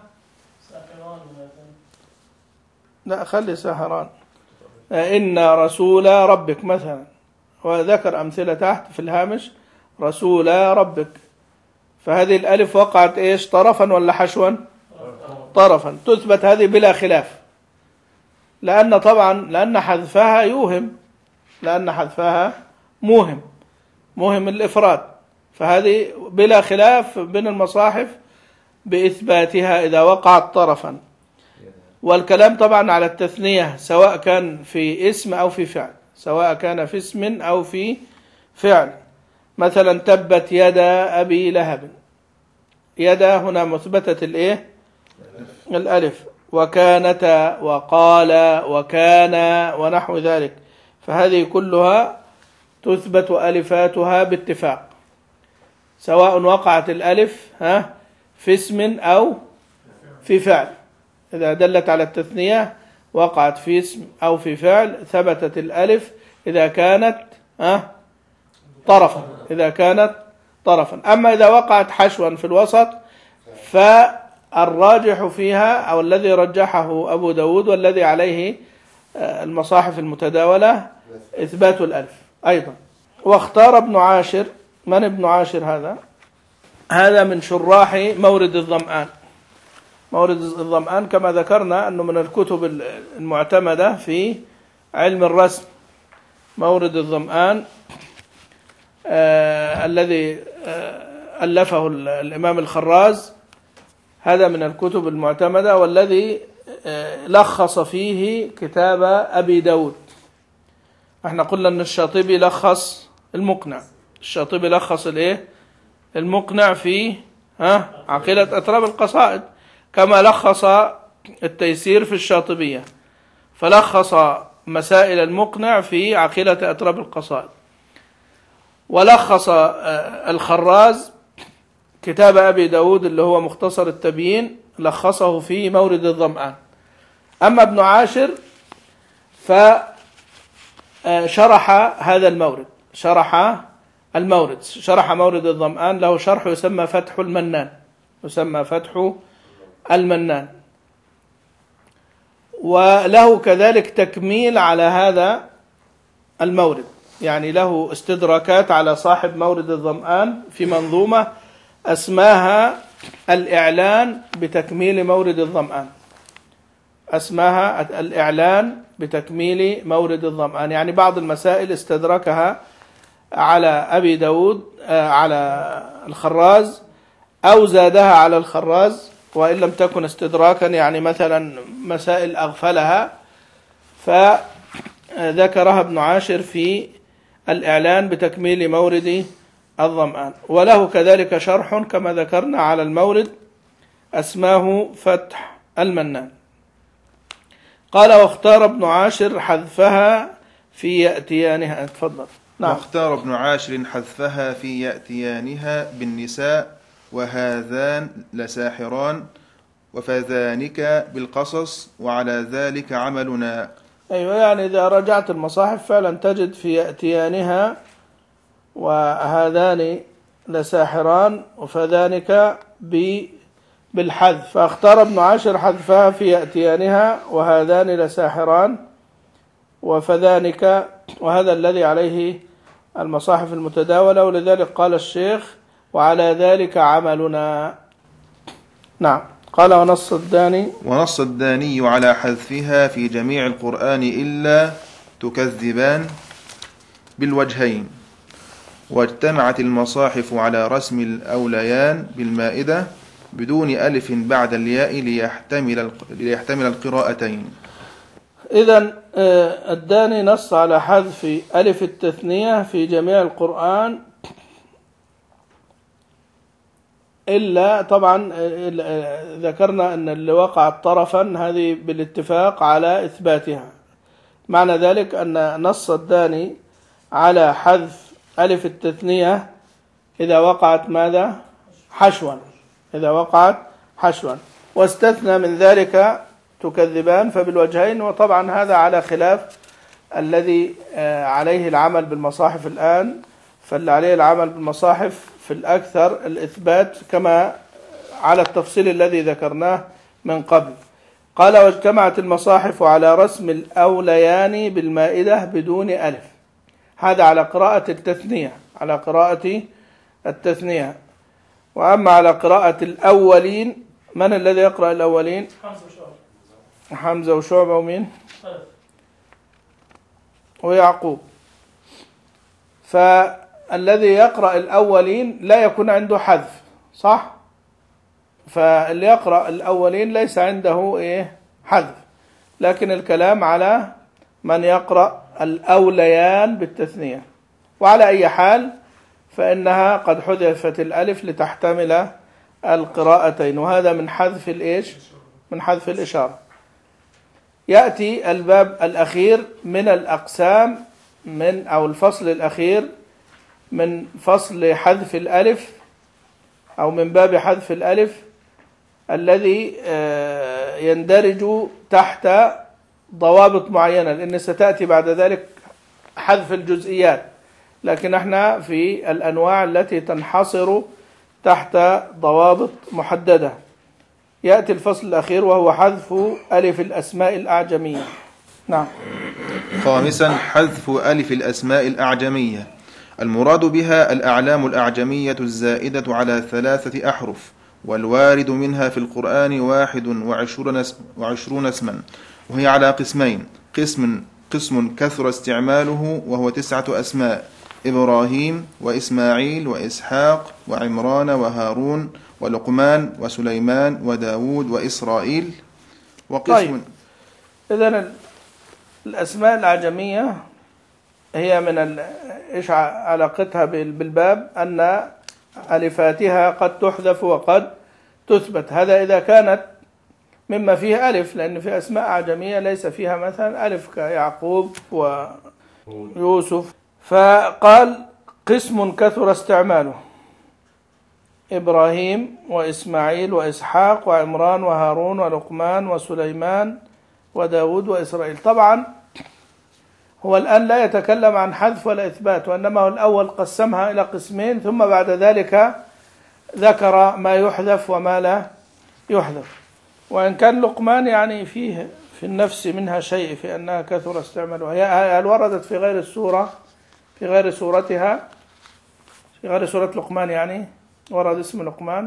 لا خلي ساحران. إن رسول ربك مثلا، وذكر أمثلة تحت في الهامش رسول ربك، فهذه الألف وقعت إيش؟ طرفا ولا حشوا؟ طرفا. تثبت هذه بلا خلاف، لأن طبعا لأن حذفها يوهم، لأن حذفها موهم موهم الإفراد، فهذه بلا خلاف بين المصاحف بإثباتها إذا وقعت طرفا. والكلام طبعا على التثنية سواء كان في اسم أو في فعل، سواء كان في اسم أو في فعل. مثلا تبت يدا أبي لهب، يدا هنا مثبتة الإيه؟ الألف. وكانتا وقال وكان ونحو ذلك، فهذه كلها تثبت ألفاتها باتفاق، سواء وقعت الألف ها في اسم أو في فعل. إذا دلت على التثنية وقعت في اسم أو في فعل ثبتت الألف إذا كانت ها طرفا، إذا كانت طرفا. أما إذا وقعت حشوا في الوسط فالراجح فيها أو الذي رجحه أبو داود والذي عليه المصاحف المتداولة إثبات الألف أيضا. واختار ابن عاشر. من ابن عاشر هذا؟ هذا من شراح مورد الظمآن. مورد الظمآن كما ذكرنا أنه من الكتب المعتمدة في علم الرسم. مورد الظمآن آه الذي آه ألفه الإمام الخراز، هذا من الكتب المعتمدة، والذي آه لخص فيه كتاب أبي داود. احنا قلنا أن الشاطبي لخص المقنع، الشاطبي لخص الايه المقنع في ها عقيدة أتراب القصائد، كما لخص التيسير في الشاطبية، فلخص مسائل المقنع في عقيدة أتراب القصائد. ولخص الخراز كتاب أبي داود اللي هو مختصر التبيين، لخصه في مورد الظمآن. أما ابن عاشر فشرح هذا المورد، شرح المورد شرح مورد الظمآن، له شرح يسمى فتح المنان، يسمى فتح المنان. وله كذلك تكميل على هذا المورد، يعني له استدراكات على صاحب مورد الظمآن في منظومة أسماها الإعلان بتكميل مورد الظمآن، أسماها الإعلان بتكميل مورد الظمآن. يعني بعض المسائل استدركها على أبي داود على الخراز أو زادها على الخراز، وإن لم تكن استدراكا يعني مثلا مسائل أغفلها فذكرها ابن عاشر في الإعلان بتكميل مورد الظمآن. وله كذلك شرح كما ذكرنا على المورد أسماه فتح المنان. قال واختار ابن عاشر حذفها في يأتيانها. تفضل. نعم. واختار ابن عاشر حذفها في يأتيانها بالنساء وهذان لساحران وفذانك بالقصص وعلى ذلك عملنا. أيوة، يعني إذا رجعت المصاحف فعلا تجد في يأتيانها وهذان لساحران وفذانك بالحذف، فاختار ابن عاشر حذفها في يأتيانها وهذان لساحران وفذانك، وهذا الذي عليه المصاحف المتداولة، ولذلك قال الشيخ وعلى ذلك عملنا. نعم. قال ونص الداني ونص الداني على حذفها في جميع القرآن إلا تكذبان بالوجهين. واجتمعت المصاحف على رسم الأوليان بالمائدة بدون ألف بعد الياء ليحتمل ليحتمل القراءتين. إذن الداني نص على حذف ألف التثنية في جميع القرآن إلا، طبعا ذكرنا أن اللي وقعت طرفا هذه بالاتفاق على إثباتها. معنى ذلك أن نص الداني على حذف ألف التثنية إذا وقعت ماذا؟ حشوا، إذا وقعت حشوا، واستثنى من ذلك تكذبان فبالوجهين. وطبعا هذا على خلاف الذي عليه العمل بالمصاحف الآن، فاللي عليه العمل بالمصاحف في الأكثر الإثبات كما على التفصيل الذي ذكرناه من قبل. قال واجتمعت المصاحف على رسم الأوليان بالمائدة بدون ألف، هذا على قراءة التثنية، على قراءة التثنية. وأما على قراءة الأولين، من الذي يقرأ الأولين؟ حمزة وشعبة ومين؟ ويعقوب. فالذي يقرأ الأولين لا يكون عنده حذف، صح؟ فاللي يقرأ الأولين ليس عنده إيه؟ حذف، لكن الكلام على من يقرأ الأوليان بالتثنية. وعلى أي حال فإنها قد حذفت الألف لتحتمل القراءتين، وهذا من حذف الإيش؟ من حذف الإشارة. يأتي الباب الأخير من الأقسام من أو الفصل الأخير من فصل حذف الألف أو من باب حذف الألف الذي يندرج تحت ضوابط معينة، لأن ستأتي بعد ذلك حذف الجزئيات، لكن احنا في الأنواع التي تنحصر تحت ضوابط محددة. يأتي الفصل الأخير وهو حذف ألف الأسماء الأعجمية. نعم. خامسا حذف ألف الأسماء الأعجمية، المراد بها الأعلام الأعجمية الزائدة على ثلاثة أحرف، والوارد منها في القرآن واحد وعشرون اسما، وهي على قسمين: قسم قسم كثر استعماله وهو تسعة أسماء: إبراهيم وإسماعيل وإسحاق وعمران وهارون ولقمان وسليمان وداود وإسرائيل. وقسم طيب. إذن الأسماء الأعجمية هي من إيش علاقتها بالباب؟ أن ألفاتها قد تحذف وقد تثبت، هذا إذا كانت مما فيه ألف، لأن في أسماء أعجمية ليس فيها مثلا ألف كيعقوب ويوسف. فقال قسم كثر استعماله: إبراهيم وإسماعيل وإسحاق وعمران وهارون ولقمان وسليمان وداود وإسرائيل. طبعا هو الآن لا يتكلم عن حذف ولا إثبات، وإنما هو الأول قسمها إلى قسمين، ثم بعد ذلك ذكر ما يحذف وما لا يحذف. وإن كان لقمان يعني فيه في النفس منها شيء في أنها كثر استعمالها. هل وردت في غير السورة في غير سورتها في غير سورة لقمان؟ يعني ورد اسم لقمان؟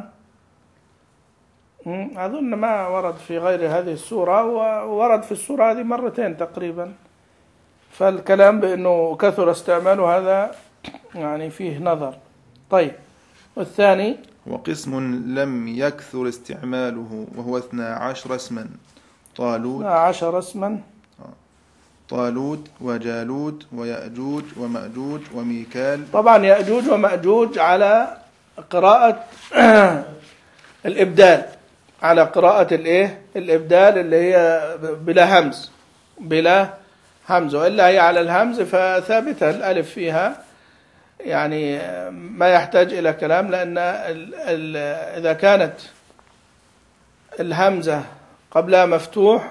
أظن ما ورد في غير هذه السورة، وورد في السورة هذه مرتين تقريبا. فالكلام بأنه كثر استعماله هذا يعني فيه نظر. طيب، والثاني وقسم لم يكثر استعماله وهو اثنا عشر اسما: طالوت اثنا عشر اسما طالوت وجالوت ويأجوج ومأجوج وميكال. طبعا يأجوج ومأجوج على قراءة الإبدال، على قراءة الإيه الإبدال اللي هي بلا همز بلا همز، وإلا هي على الهمز فثابتة الألف فيها يعني ما يحتاج إلى كلام، لأن ال ال إذا كانت الهمزة قبلها مفتوح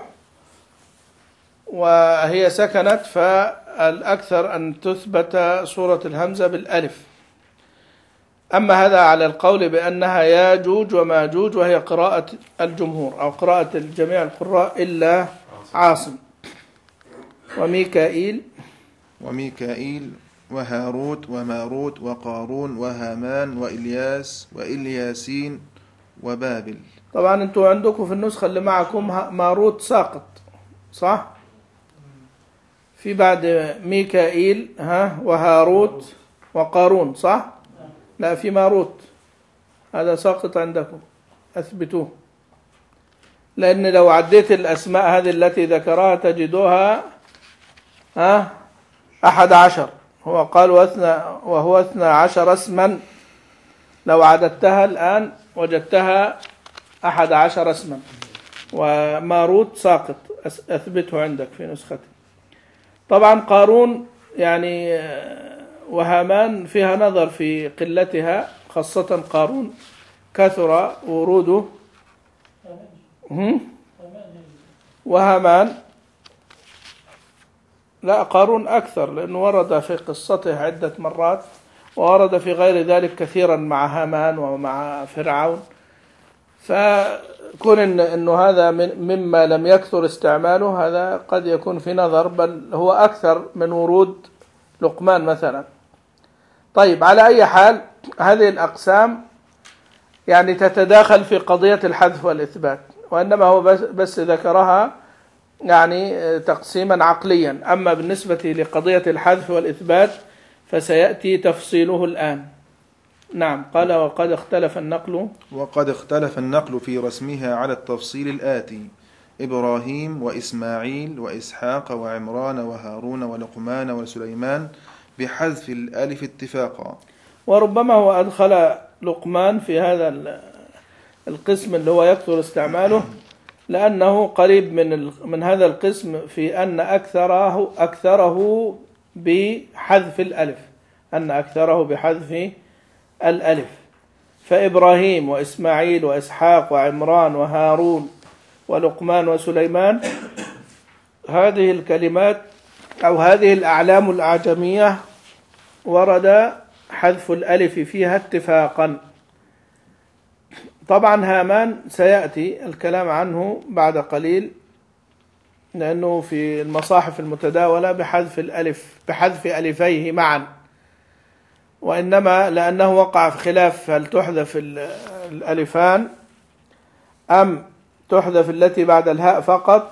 وهي سكنت فالأكثر أن تثبت صورة الهمزة بالألف. أما هذا على القول بأنها ياجوج وماجوج، وهي قراءة الجمهور أو قراءة جميع القراء إلا عاصم. وميكائيل وميكائيل وهاروت وماروت وقارون وهامان وإلياس وإلياسين وبابل. طبعا أنتوا عندكم في النسخة اللي معكم ماروت ساقط صح؟ في بعد ميكائيل ها وهاروت وقارون صح؟ لا، في ماروت، هذا ساقط عندكم، أثبتوه. لأن لو عديت الأسماء هذه التي ذكرها تجدوها ها أحد عشر، هو قال واثنى وهو اثنى عشر اسما، لو عددتها الآن وجدتها أحد عشر اسما. وماروت ساقط، أثبته عندك في نسختي. طبعا قارون يعني وهامان فيها نظر في قلتها، خاصة قارون كثر وروده، وهامان لا، قارون أكثر لأنه ورد في قصته عدة مرات، وورد في غير ذلك كثيرا مع هامان ومع فرعون. فكون إن إنه هذا مما لم يكثر استعماله، هذا قد يكون في نظر، بل هو أكثر من ورود لقمان مثلا. طيب، على أي حال هذه الأقسام يعني تتداخل في قضية الحذف والإثبات، وإنما هو بس, بس ذكرها يعني تقسيما عقليا. أما بالنسبة لقضية الحذف والإثبات فسيأتي تفصيله الآن. نعم. قال وقد اختلف النقل وقد اختلف النقل في رسمها على التفصيل الآتي: إبراهيم وإسماعيل وإسحاق وعمران وهارون ولقمان وسليمان بحذف الألف اتفاقا. وربما هو أدخل لقمان في هذا القسم اللي هو يكثر استعماله، لأنه قريب من من هذا القسم في أن أكثره أكثره بحذف الألف، أن أكثره بحذف الألف. فإبراهيم وإسماعيل وإسحاق وعمران وهارون ولقمان وسليمان، هذه الكلمات أو هذه الأعلام الأعجمية ورد حذف الألف فيها اتفاقا. طبعا هامان سيأتي الكلام عنه بعد قليل، لأنه في المصاحف المتداولة بحذف الألف بحذف ألفيه معا، وإنما لأنه وقع في خلاف هل تحذف الألفان أم تحذف التي بعد الهاء فقط،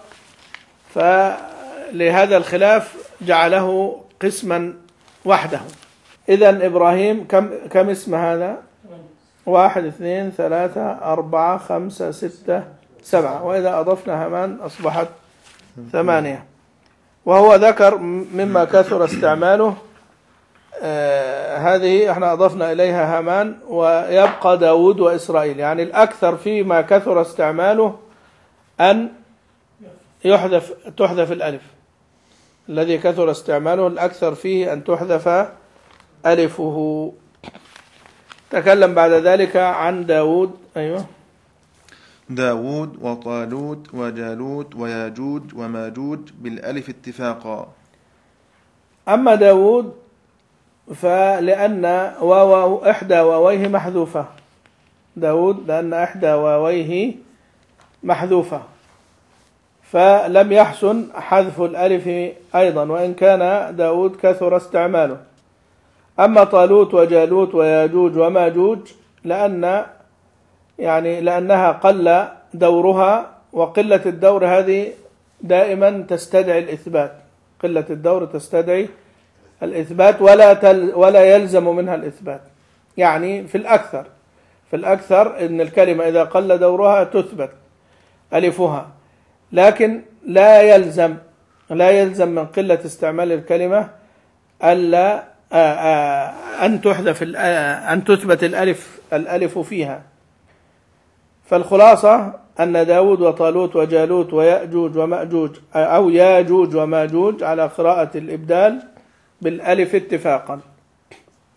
فلهذا الخلاف جعله قسما وحده. إذن إبراهيم كم كم اسم هذا؟ واحد اثنين ثلاثة أربعة خمسة ستة سبعة، وإذا أضفنا هامان أصبحت ثمانية. وهو ذكر مما كثر استعماله آه هذه احنا أضفنا إليها هامان، ويبقى داود وإسرائيل. يعني الأكثر فيما كثر استعماله أن يحذف تحذف الألف، الذي كثر استعماله الأكثر فيه أن تحذف ألفه. تكلم بعد ذلك عن داود. أيوة. داود وطالوت وجالوت وياجوج وماجوج بالألف اتفاقا. أما داود فلأن واو إحدى واويه محذوفة، داود لأن إحدى واويه محذوفة، فلم يحسن حذف الألف أيضا، وإن كان داود كثر استعماله. أما طالوت وجالوت وياجوج وماجوج لأن يعني لأنها قل دورها، وقلة الدور هذه دائما تستدعي الإثبات، قلة الدور تستدعي الإثبات ولا تل ولا يلزم منها الإثبات. يعني في الأكثر في الأكثر إن الكلمة إذا قل دورها تثبت ألفها، لكن لا يلزم لا يلزم من قلة استعمال الكلمة ألا أن تحذف أن تثبت الألف الألف فيها. فالخلاصة أن داود وطالوت وجالوت ويأجوج ومأجوج أو ياجوج وماجوج على قراءة الإبدال بالألف اتفاقا.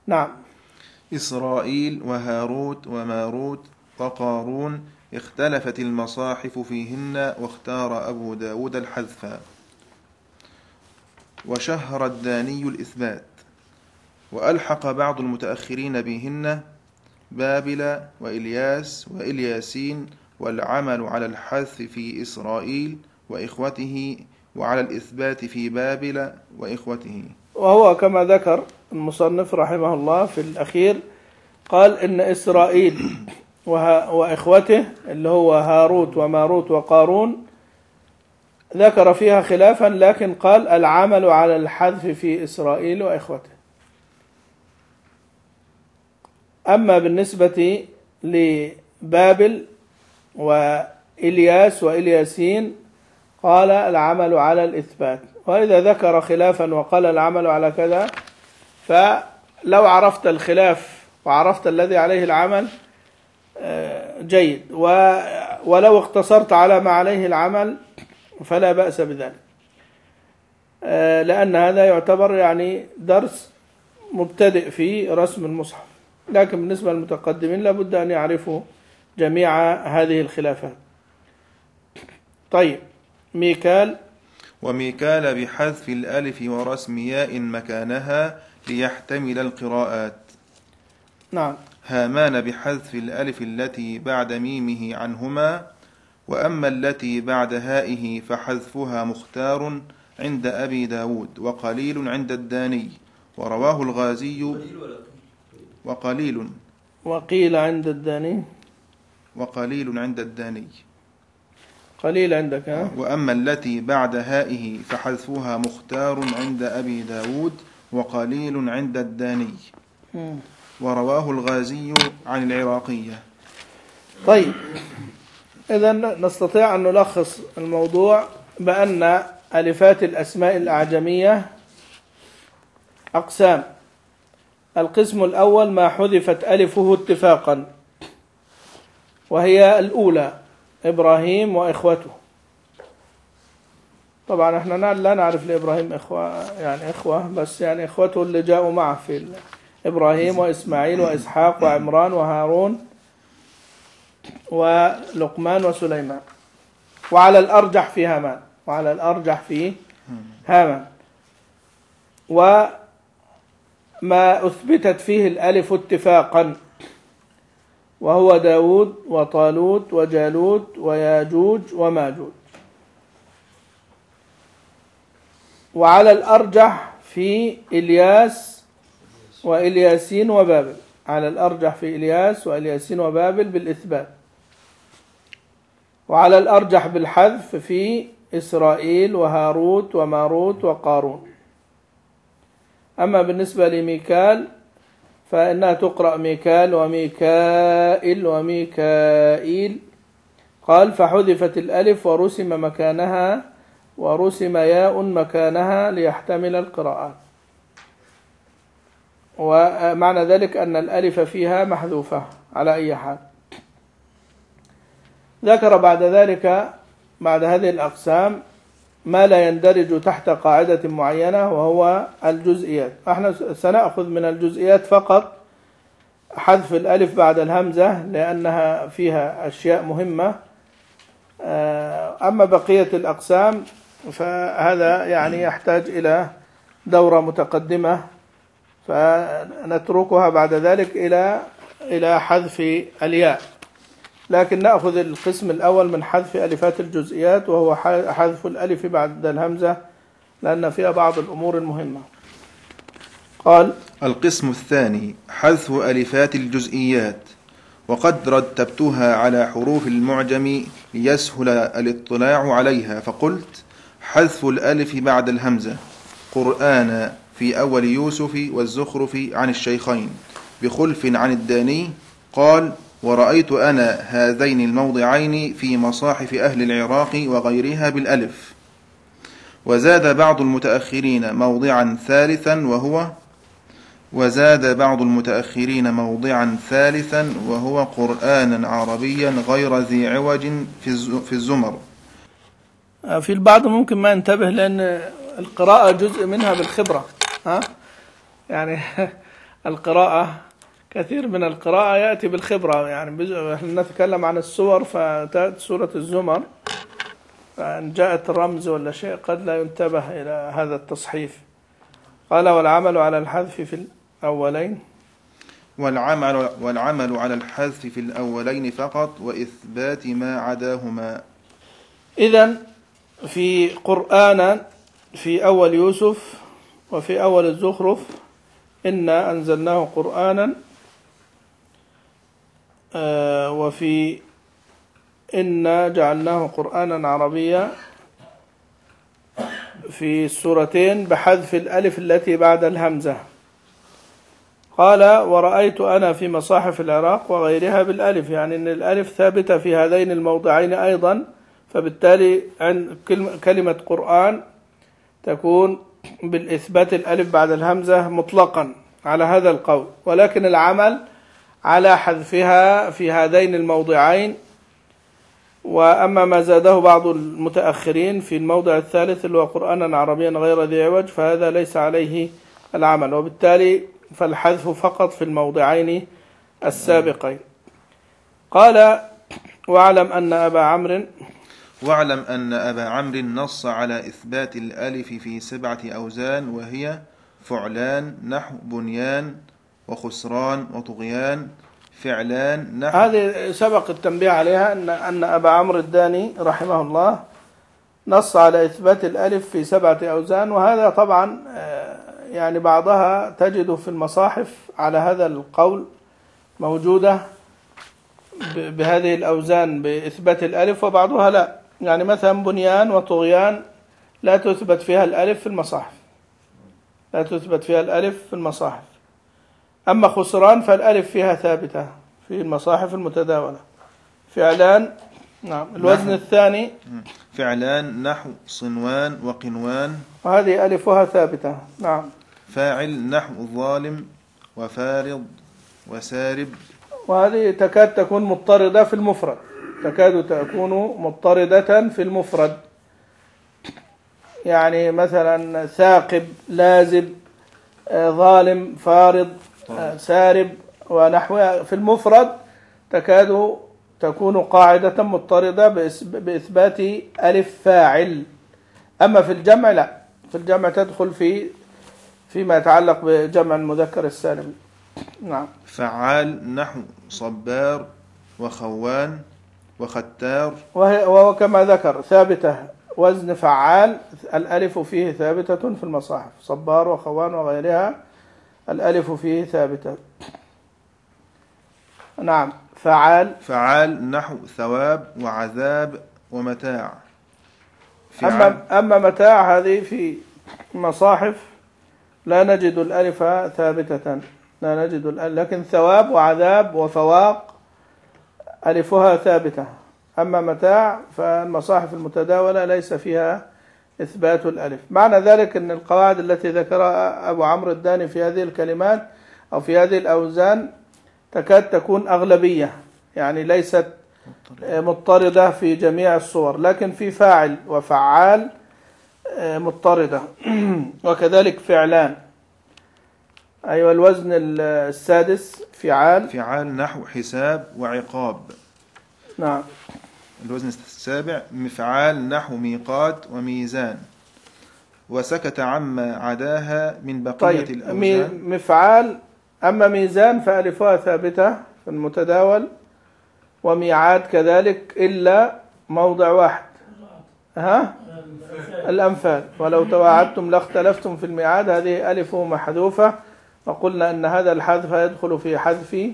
نعم. إسرائيل وهاروت وماروت وقارون اختلفت المصاحف فيهن، واختار أبو داود الحذف، وشهر الداني الإثبات، وألحق بعض المتأخرين بهن بابل وإلياس وإلياسين، والعمل على الحذف في إسرائيل وإخوته، وعلى الإثبات في بابل وإخوته. وهو كما ذكر المصنف رحمه الله في الأخير، قال إن إسرائيل وإخوته اللي هو هاروت وماروت وقارون ذكر فيها خلافا، لكن قال العمل على الحذف في إسرائيل وإخوته. أما بالنسبة لبابل وإلياس وإلياسين قال العمل على الإثبات. وإذا ذكر خلافا وقال العمل على كذا، فلو عرفت الخلاف وعرفت الذي عليه العمل جيد، ولو اقتصرت على ما عليه العمل فلا بأس بذلك، لأن هذا يعتبر يعني درس مبتدئ في رسم المصحف. لكن بالنسبة للمتقدمين لابد أن يعرفوا جميع هذه الخلافات. طيب، ميكال. وميكال بحذف الألف ورسم ياء مكانها ليحتمل القراءات. نعم. هامان بحذف الألف التي بعد ميمه عنهما، وأما التي بعد هائه فحذفها مختار عند أبي داود، وقليل عند الداني، ورواه الغازي. وقليل وقيل عند الداني وقليل عند الداني قليل عندك ها؟ وأما التي بعد هائه فحذفها مختار عند أبي داود، وقليل عند الداني، ورواه الغازي عن العراقية. طيب، إذن نستطيع أن نلخص الموضوع بأن ألفات الأسماء الأعجمية أقسام. القسم الأول ما حذفت ألفه اتفاقا، وهي الأولى إبراهيم وإخوته. طبعا احنا لا نعرف لإبراهيم إخوة، يعني إخوة بس، يعني إخوته اللي جاءوا معه في إبراهيم وإسماعيل وإسحاق وعمران وهارون ولقمان وسليمان. وعلى الأرجح في هامان وعلى الأرجح في هامان وما أثبتت فيه الألف اتفاقا، وهو داود وطالوت وجالوت وياجوج وماجوج. وعلى الأرجح في إلياس وإلياسين وبابل، على الأرجح في إلياس وإلياسين وبابل بالإثبات. وعلى الأرجح بالحذف في إسرائيل وهاروت وماروت وقارون. أما بالنسبة لميكال فإنها تقرأ ميكال وميكائيل وميكائيل. قال فحذفت الألف ورسم مكانها ورسم ياء مكانها ليحتمل القراءات. ومعنى ذلك أن الألف فيها محذوفة على أي حال. ذكر بعد ذلك بعد هذه الأقسام ما لا يندرج تحت قاعدة معينة، وهو الجزئيات. احنا سنأخذ من الجزئيات فقط حذف الألف بعد الهمزة لأنها فيها أشياء مهمة. أما بقية الأقسام فهذا يعني يحتاج إلى دورة متقدمة، فنتركها بعد ذلك إلى إلى حذف الياء. لكن نأخذ القسم الأول من حذف ألفات الجزئيات، وهو حذف الألف بعد الهمزة، لأن فيها بعض الأمور المهمة. قال القسم الثاني حذف ألفات الجزئيات، وقد رتبتها على حروف المعجم ليسهل الاطلاع عليها، فقلت حذف الألف بعد الهمزة قرآن في أول يوسف والزخرف عن الشيخين بخلف عن الداني. قال ورأيت أنا هذين الموضعين في مصاحف أهل العراق وغيرها بالألف. وزاد بعض المتأخرين موضعا ثالثا وهو وزاد بعض المتأخرين موضعا ثالثا وهو قرآنا عربيا غير ذي عوج في الزمر. في البعض ممكن ما ينتبه، لأن القراءة جزء منها بالخبرة، ها؟ يعني القراءة كثير من القراءة يأتي بالخبرة، يعني نحن نتكلم عن السور فتأتي سورة الزمر فإن جاءت رمز ولا شيء قد لا ينتبه إلى هذا التصحيف. قال والعمل على الحذف في الأولين والعمل, والعمل على الحذف في الأولين فقط وإثبات ما عداهما. إذن في قرآن في أول يوسف وفي أول الزخرف إنا أنزلناه قرآنا، آه وفي إنا جعلناه قرآنا عربيا في السورتين بحذف الألف التي بعد الهمزة. قال ورأيت أنا في مصاحف العراق وغيرها بالألف، يعني أن الألف ثابتة في هذين الموضعين أيضا، فبالتالي عن كلمة قرآن تكون بالإثبات الألف بعد الهمزة مطلقا على هذا القول، ولكن العمل على حذفها في هذين الموضعين. وأما ما زاده بعض المتأخرين في الموضع الثالث اللي هو قرآنا عربيا غير ذي عوج فهذا ليس عليه العمل، وبالتالي فالحذف فقط في الموضعين السابقين. قال واعلم أن أبا عمرو واعلم أن أبا عمرو نص على إثبات الألف في سبعة أوزان وهي فعلان نحو بنيان وخسران وطغيان، فعلان نحو. هذه سبق التنبيه عليها أن أن أبا عمرو الداني رحمه الله نص على إثبات الألف في سبعة أوزان، وهذا طبعا يعني بعضها تجد في المصاحف على هذا القول موجودة بهذه الأوزان بإثبات الألف، وبعضها لا. يعني مثلا بنيان وطغيان لا تثبت فيها الألف في المصاحف، لا تثبت فيها الألف في المصاحف. أما خسران فالألف فيها ثابتة في المصاحف المتداولة. فعلان نعم الوزن الثاني فعلان نحو صنوان وقنوان، وهذه ألفها ثابتة. نعم. فاعل نحو ظالم وفارض وسارب، وهذه تكاد تكون مضطردة في المفرد، تكاد تكون مضطردة في المفرد، يعني مثلا ثاقب لازب ظالم فارض سارب ونحوها في المفرد تكاد تكون قاعدة مضطردة بإثبات ألف فاعل. أما في الجمع لا، في الجمع تدخل في فيما يتعلق بجمع المذكر السالم. نعم. فعال نحو صبار وخوان وختار، وهو كما ذكر ثابتة وزن فعال الألف فيه ثابتة في المصاحف، صبار وخوان وغيرها الألف فيه ثابتة. نعم. فعال فعال نحو ثواب وعذاب ومتاع. أما, أما متاع هذه في مصاحف لا نجد الألف ثابتة، لا نجد الألف، لكن ثواب وعذاب وفواق ألفها ثابتة. أما متاع فالمصاحف المتداولة ليس فيها إثبات الألف. معنى ذلك أن القواعد التي ذكرها أبو عمرو الداني في هذه الكلمات أو في هذه الأوزان تكاد تكون أغلبية، يعني ليست مضطردة في جميع الصور، لكن في فاعل وفعال مضطردة. وكذلك فعلان. أيوة الوزن السادس فعال فعال نحو حساب وعقاب. نعم. الوزن السابع مفعال نحو ميقات وميزان، وسكت عما عداها من بقية طيب. الأوزان. مفعال. أما ميزان فألفها ثابتة في المتداول، وميعاد كذلك إلا موضع واحد، ها الأنفال، ولو تواعدتم لاختلفتم في الميعاد، هذه ألف محذوفة، وقلنا أن هذا الحذف يدخل في حذف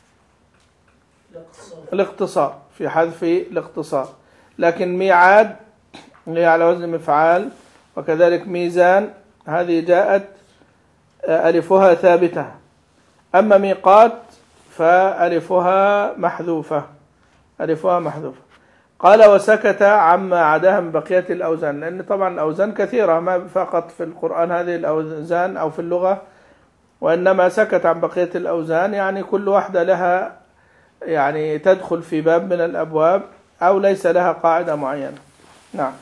الاقتصار، في حذف الاقتصار. لكن ميعاد اللي على وزن مفعال وكذلك ميزان هذه جاءت ألفها ثابتة. أما ميقات فألفها محذوفة، ألفها محذوفة. قال وسكت عما عداها من بقية الأوزان، لأن طبعا الأوزان كثيرة، ما فقط في القرآن هذه الأوزان أو في اللغة، وإنما سكت عن بقية الأوزان، يعني كل واحدة لها يعني تدخل في باب من الأبواب أو ليس لها قاعدة معينة. نعم.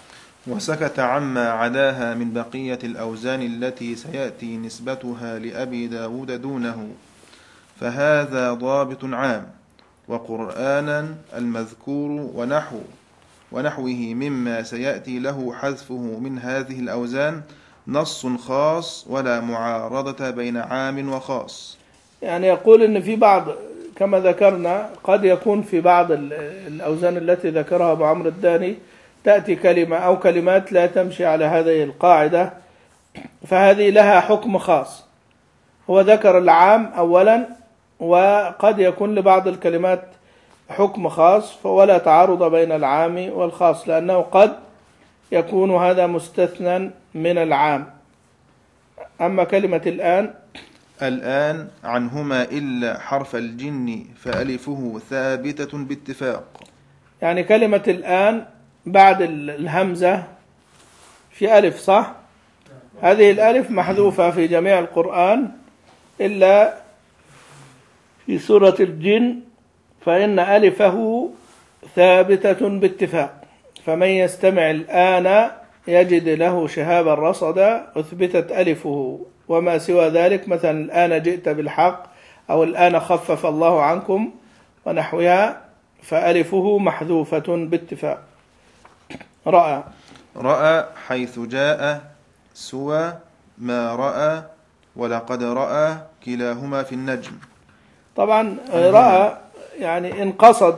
وسكت عما عداها من بقية الأوزان التي سيأتي نسبتها لأبي داود دونه، فهذا ضابط عام. وقرآنا المذكور ونحو ونحوه مما سيأتي له حذفه من هذه الأوزان نص خاص ولا معارضة بين عام وخاص. يعني يقول إن في بعض كما ذكرنا قد يكون في بعض الأوزان التي ذكرها أبو عمرو الداني تأتي كلمة أو كلمات لا تمشي على هذه القاعدة، فهذه لها حكم خاص. هو ذكر العام أولا، وقد يكون لبعض الكلمات حكم خاص، ولا تعارض بين العام والخاص، لأنه قد يكون هذا مستثنى من العام. أما كلمة الآن الآن عنهما إلا حرف الجن فألفه ثابتة باتفاق. يعني كلمة الآن بعد الهمزة في ألف، صح؟ هذه الألف محذوفة في جميع القرآن إلا في سورة الجن، فإن ألفه ثابتة باتفاق، فمن يستمع الآن يجد له شهابا رصدا أثبتت ألفه. وما سوى ذلك مثلا الآن جئت بالحق أو الآن خفف الله عنكم ونحوها، فألفه محذوفة باتفاق. رأى رأى حيث جاء سوى ما رأى ولقد رأى كلاهما في النجم. طبعا رأى يعني إن قصد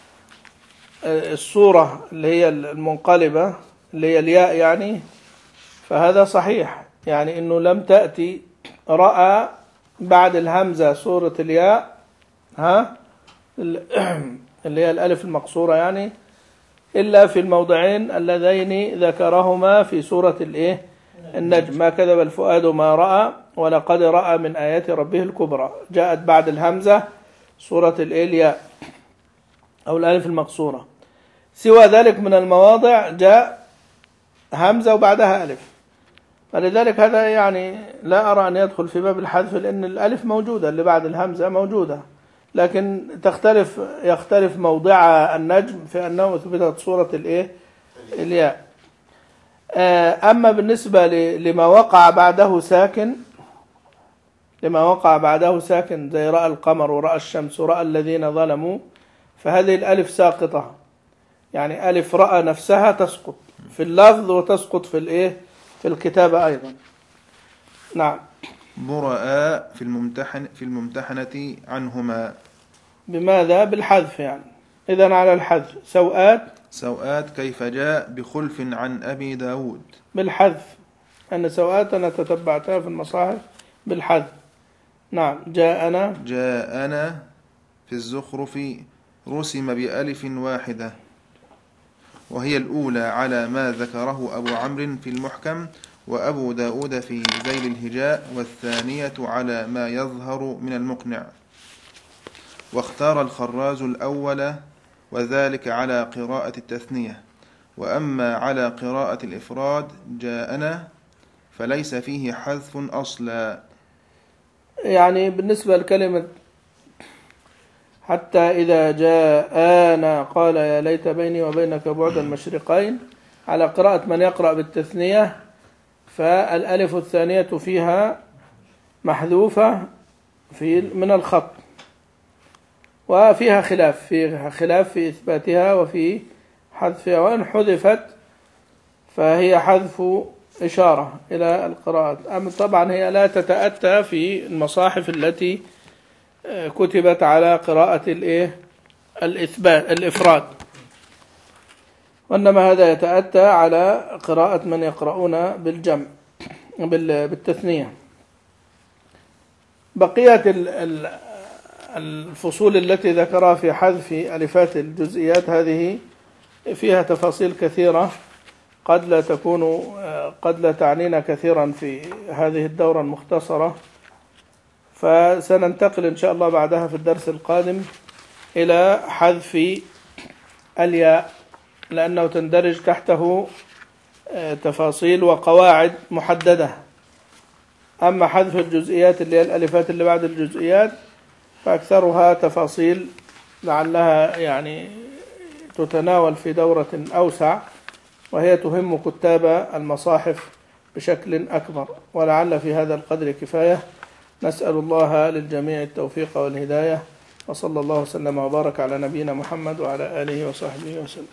الصورة اللي هي المنقلبة اللي هي الياء يعني، فهذا صحيح، يعني إنه لم تأتي رأى بعد الهمزة صورة الياء ها اللي هي الألف المقصورة يعني، إلا في الموضعين اللذين ذكرهما في سورة الإيه النجم. ما كذب الفؤاد ما رأى ولقد رأى من آيات ربه الكبرى، جاءت بعد الهمزة سورة الياء أو الألف المقصورة. سوى ذلك من المواضع جاء همزة وبعدها ألف، فلذلك هذا يعني لا أرى أن يدخل في باب الحذف، لأن الألف موجودة اللي بعد الهمزة موجودة، لكن تختلف يختلف موضع النجم في أنه أثبتت صورة الإيه الياء. أما بالنسبة لما وقع بعده ساكن لما وقع بعده ساكن زي رأى القمر ورأى الشمس ورأى الذين ظلموا، فهذه الألف ساقطة، يعني ألف رأى نفسها تسقط في اللفظ وتسقط في الإيه في الكتابة أيضا. نعم. براء في الممتحن في الممتحنة عنهما بماذا؟ بالحذف يعني، إذن على الحذف. سوآت سوآت كيف جاء بخلف عن أبي داود بالحذف، أن سوآت أنا تتبعتها في المصاحف بالحذف. نعم. جاءنا جاءنا في الزخرف رسم بألف واحدة، وهي الأولى على ما ذكره أبو عمرو في المحكم وأبو داود في ذيل الهجاء، والثانية على ما يظهر من المقنع. واختار الخراز الأول، وذلك على قراءة التثنية. وأما على قراءة الإفراد جاءنا فليس فيه حذف أصلا. يعني بالنسبة لكلمة حتى إذا جاءنا قال يا ليت بيني وبينك بعد المشرقين، على قراءة من يقرأ بالتثنية، فالألف الثانية فيها محذوفة في من الخط، وفيها خلاف فيها خلاف في إثباتها وفي حذفها، وإن حذفت فهي حذف إشارة إلى القراءة. أما طبعا هي لا تتأتى في المصاحف التي كتبت على قراءة الإيه الإثبات الإفراد، وإنما هذا يتأتى على قراءة من يقرؤون بالجمع بالتثنية. بقية الفصول التي ذكرها في حذف ألفات الجزئيات هذه فيها تفاصيل كثيرة قد لا تكون قد لا تعنينا كثيرا في هذه الدورة المختصرة، فسننتقل إن شاء الله بعدها في الدرس القادم إلى حذف الياء، لأنه تندرج تحته تفاصيل وقواعد محددة. أما حذف الجزئيات اللي هي الألفات اللي بعد الجزئيات فأكثرها تفاصيل لعلها يعني تتناول في دورة أوسع، وهي تهم كتاب المصاحف بشكل أكبر، ولعل في هذا القدر كفاية. نسأل الله للجميع التوفيق والهداية، وصلى الله وسلم وبارك على نبينا محمد وعلى آله وصحبه وسلم.